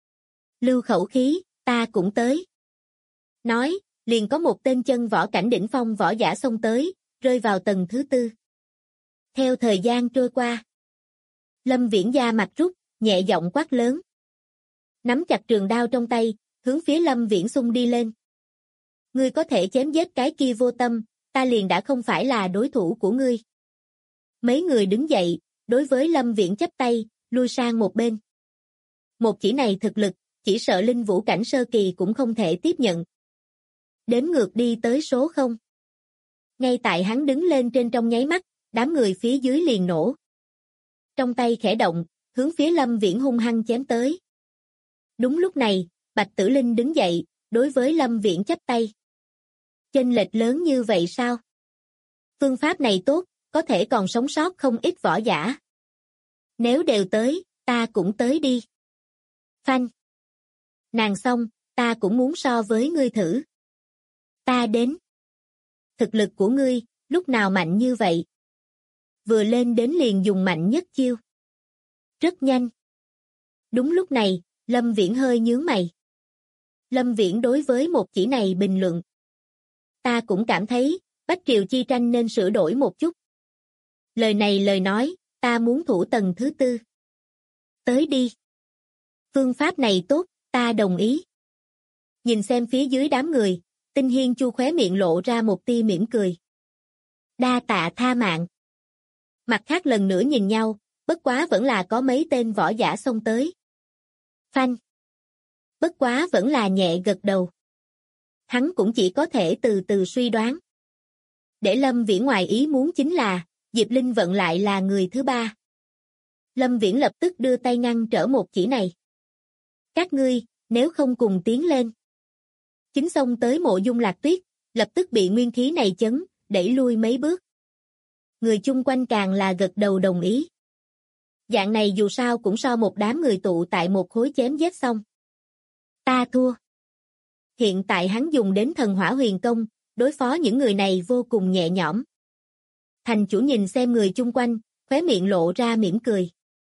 Lưu khẩu khí, ta cũng tới. Nói, liền có một tên chân võ cảnh đỉnh phong võ giả xông tới, rơi vào tầng thứ 4. Theo thời gian trôi qua, Lâm Viễn da mặt rút, nhẹ giọng quát lớn. Nắm chặt trường đao trong tay, hướng phía Lâm Viễn xung đi lên. Ngươi có thể chém giết cái kia vô tâm, ta liền đã không phải là đối thủ của ngươi. Mấy người đứng dậy, đối với Lâm Viễn chắp tay, lui sang một bên. Một chỉ này thực lực, chỉ sợ linh vũ cảnh sơ kỳ cũng không thể tiếp nhận. Đếm ngược đi tới số 0. Ngay tại hắn đứng lên trên trong nháy mắt, đám người phía dưới liền nổ. Trong tay khẽ động, hướng phía Lâm Viễn hung hăng chém tới. Đúng lúc này, Bạch Tử Linh đứng dậy, đối với Lâm Viễn chắp tay. Chênh lệch lớn như vậy sao? Phương pháp này tốt, có thể còn sống sót không ít võ giả. Nếu đều tới, ta cũng tới đi. Phanh. Nàng xong, ta cũng muốn so với ngươi thử. Ta đến. Thực lực của ngươi, lúc nào mạnh như vậy? Vừa lên đến liền dùng mạnh nhất chiêu. Rất nhanh. Đúng lúc này, Lâm Viễn hơi nhướng mày. Lâm Viễn đối với một chỉ này bình luận. Ta cũng cảm thấy, Bách Triều chi tranh nên sửa đổi một chút. Lời này lời nói, ta muốn thủ tầng thứ 4. Tới đi. Phương pháp này tốt, ta đồng ý. Nhìn xem phía dưới đám người, Tinh Hiên Chu khóe miệng lộ ra một tia mỉm cười. Đa tạ tha mạng. Mặt khác lần nữa nhìn nhau, bất quá vẫn là có mấy tên võ giả xông tới. Phanh. Bất quá vẫn là nhẹ gật đầu. Hắn cũng chỉ có thể từ từ suy đoán. Để Lâm Viễn ngoài ý muốn chính là, Diệp Linh Vận lại là người thứ ba. Lâm Viễn lập tức đưa tay ngăn trở một chỉ này. Các ngươi, nếu không cùng tiến lên. Chính xông tới Mộ Dung Lạc Tuyết, lập tức bị nguyên khí này chấn, đẩy lui mấy bước. Người chung quanh càng là gật đầu đồng ý. Dạng này dù sao cũng so một đám người tụ tại một khối chém giết xong. Ta thua. Hiện tại hắn dùng đến thần hỏa huyền công, đối phó những người này vô cùng nhẹ nhõm. Thành chủ nhìn xem người chung quanh, khóe miệng lộ ra mỉm cười.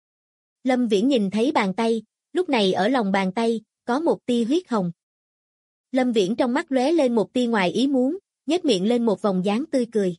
Lâm Viễn nhìn thấy bàn tay, lúc này ở lòng bàn tay, có một tia huyết hồng. Lâm Viễn trong mắt lóe lên một tia ngoài ý muốn, nhếch miệng lên một vòng dáng tươi cười.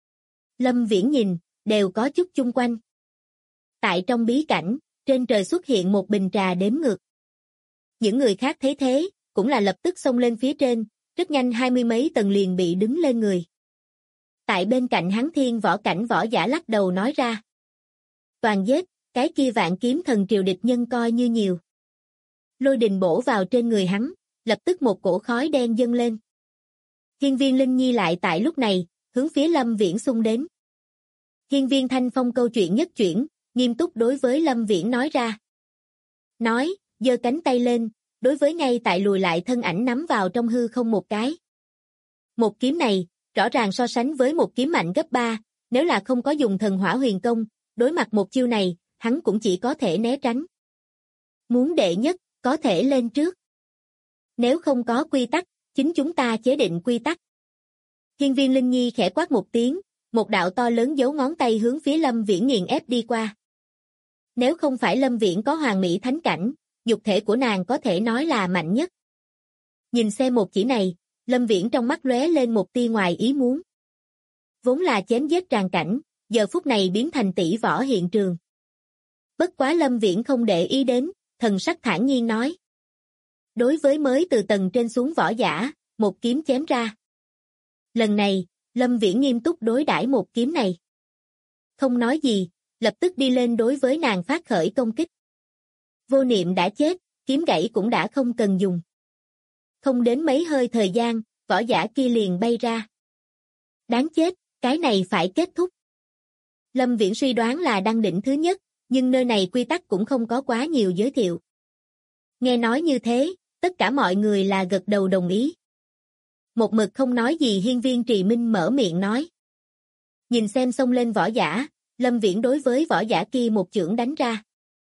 Lâm Viễn nhìn, đều có chút chung quanh. Tại trong bí cảnh, trên trời xuất hiện một bình trà đếm ngược. Những người khác thấy thế, cũng là lập tức xông lên phía trên, rất nhanh 20 mấy tầng liền bị đứng lên người. Tại bên cạnh hắn thiên võ cảnh võ giả lắc đầu nói ra. Toàn giết, cái kia Vạn Kiếm Thần triều địch nhân coi như nhiều. Lôi đình bổ vào trên người hắn, lập tức một cổ khói đen dâng lên. Hiên Viên Linh Nhi lại tại lúc này, hướng phía Lâm Viễn xung đến. Hiên Viên Thanh Phong câu chuyện nhất chuyển, nghiêm túc đối với Lâm Viễn nói ra. Nói, giơ cánh tay lên, đối với ngay tại lùi lại thân ảnh nắm vào trong hư không một cái. Một kiếm này, rõ ràng so sánh với một kiếm mạnh gấp 3, nếu là không có dùng thần hỏa huyền công, đối mặt một chiêu này, hắn cũng chỉ có thể né tránh. Muốn đệ nhất, có thể lên trước. Nếu không có quy tắc, chính chúng ta chế định quy tắc. Hiên Viên Linh Nhi khẽ quát một tiếng, một đạo to lớn dấu ngón tay hướng phía Lâm Viễn nghiền ép đi qua. Nếu không phải Lâm Viễn có hoàng mỹ thánh cảnh, nhục thể của nàng có thể nói là mạnh nhất. Nhìn xem một chỉ này, Lâm Viễn trong mắt lóe lên một tia ngoài ý muốn. Vốn là chém giết tràn cảnh, giờ phút này biến thành tỷ võ hiện trường. Bất quá Lâm Viễn không để ý đến, thần sắc thản nhiên nói. Đối với mới từ tầng trên xuống võ giả, một kiếm chém ra. Lần này, Lâm Viễn nghiêm túc đối đãi một kiếm này. Không nói gì, lập tức đi lên đối với nàng phát khởi công kích. Vô niệm đã chết, kiếm gãy cũng đã không cần dùng. Không đến mấy hơi thời gian, võ giả kia liền bay ra. Đáng chết, cái này phải kết thúc. Lâm Viễn suy đoán là đăng đỉnh thứ nhất, nhưng nơi này quy tắc cũng không có quá nhiều giới thiệu. Nghe nói như thế, tất cả mọi người là gật đầu đồng ý. Một mực không nói gì Hiên Viên Trì Minh mở miệng nói. Nhìn xem xông lên võ giả, Lâm Viễn đối với võ giả kia một chưởng đánh ra.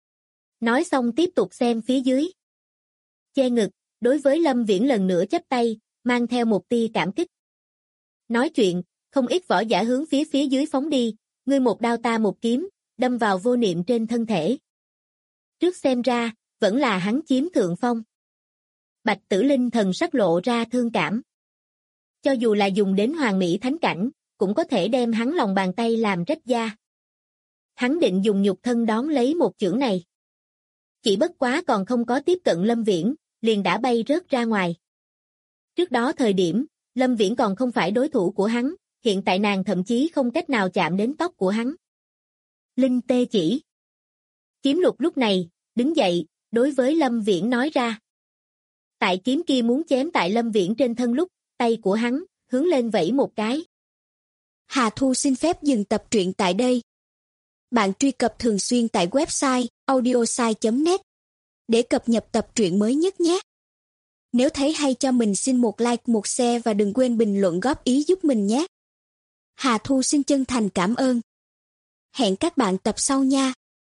Nói xong tiếp tục xem phía dưới. Che ngực, đối với Lâm Viễn lần nữa chắp tay, mang theo một tia cảm kích. Nói chuyện, không ít võ giả hướng phía dưới phóng đi, ngươi một đao ta một kiếm, đâm vào vô niệm trên thân thể. Trước xem ra, vẫn là hắn chiếm thượng phong. Bạch Tử Linh thần sắc lộ ra thương cảm. Cho dù là dùng đến hoàng mỹ thánh cảnh, cũng có thể đem hắn lòng bàn tay làm rách da. Hắn định dùng nhục thân đón lấy một chưởng này. Chỉ bất quá còn không có tiếp cận Lâm Viễn, liền đã bay rớt ra ngoài. Trước đó thời điểm, Lâm Viễn còn không phải đối thủ của hắn, hiện tại nàng thậm chí không cách nào chạm đến tóc của hắn. Linh tê chỉ. Kiếm Lục lúc này, đứng dậy, đối với Lâm Viễn nói ra. Tại kiếm kia muốn chém tại Lâm Viễn trên thân lúc, tay của hắn, hướng lên vẫy một cái. Hà Thu xin phép dừng tập truyện tại đây. Bạn truy cập thường xuyên tại website audiosai.net để cập nhật tập truyện mới nhất nhé. Nếu thấy hay cho mình xin một like, một share và đừng quên bình luận góp ý giúp mình nhé. Hà Thu xin chân thành cảm ơn. Hẹn các bạn tập sau nha.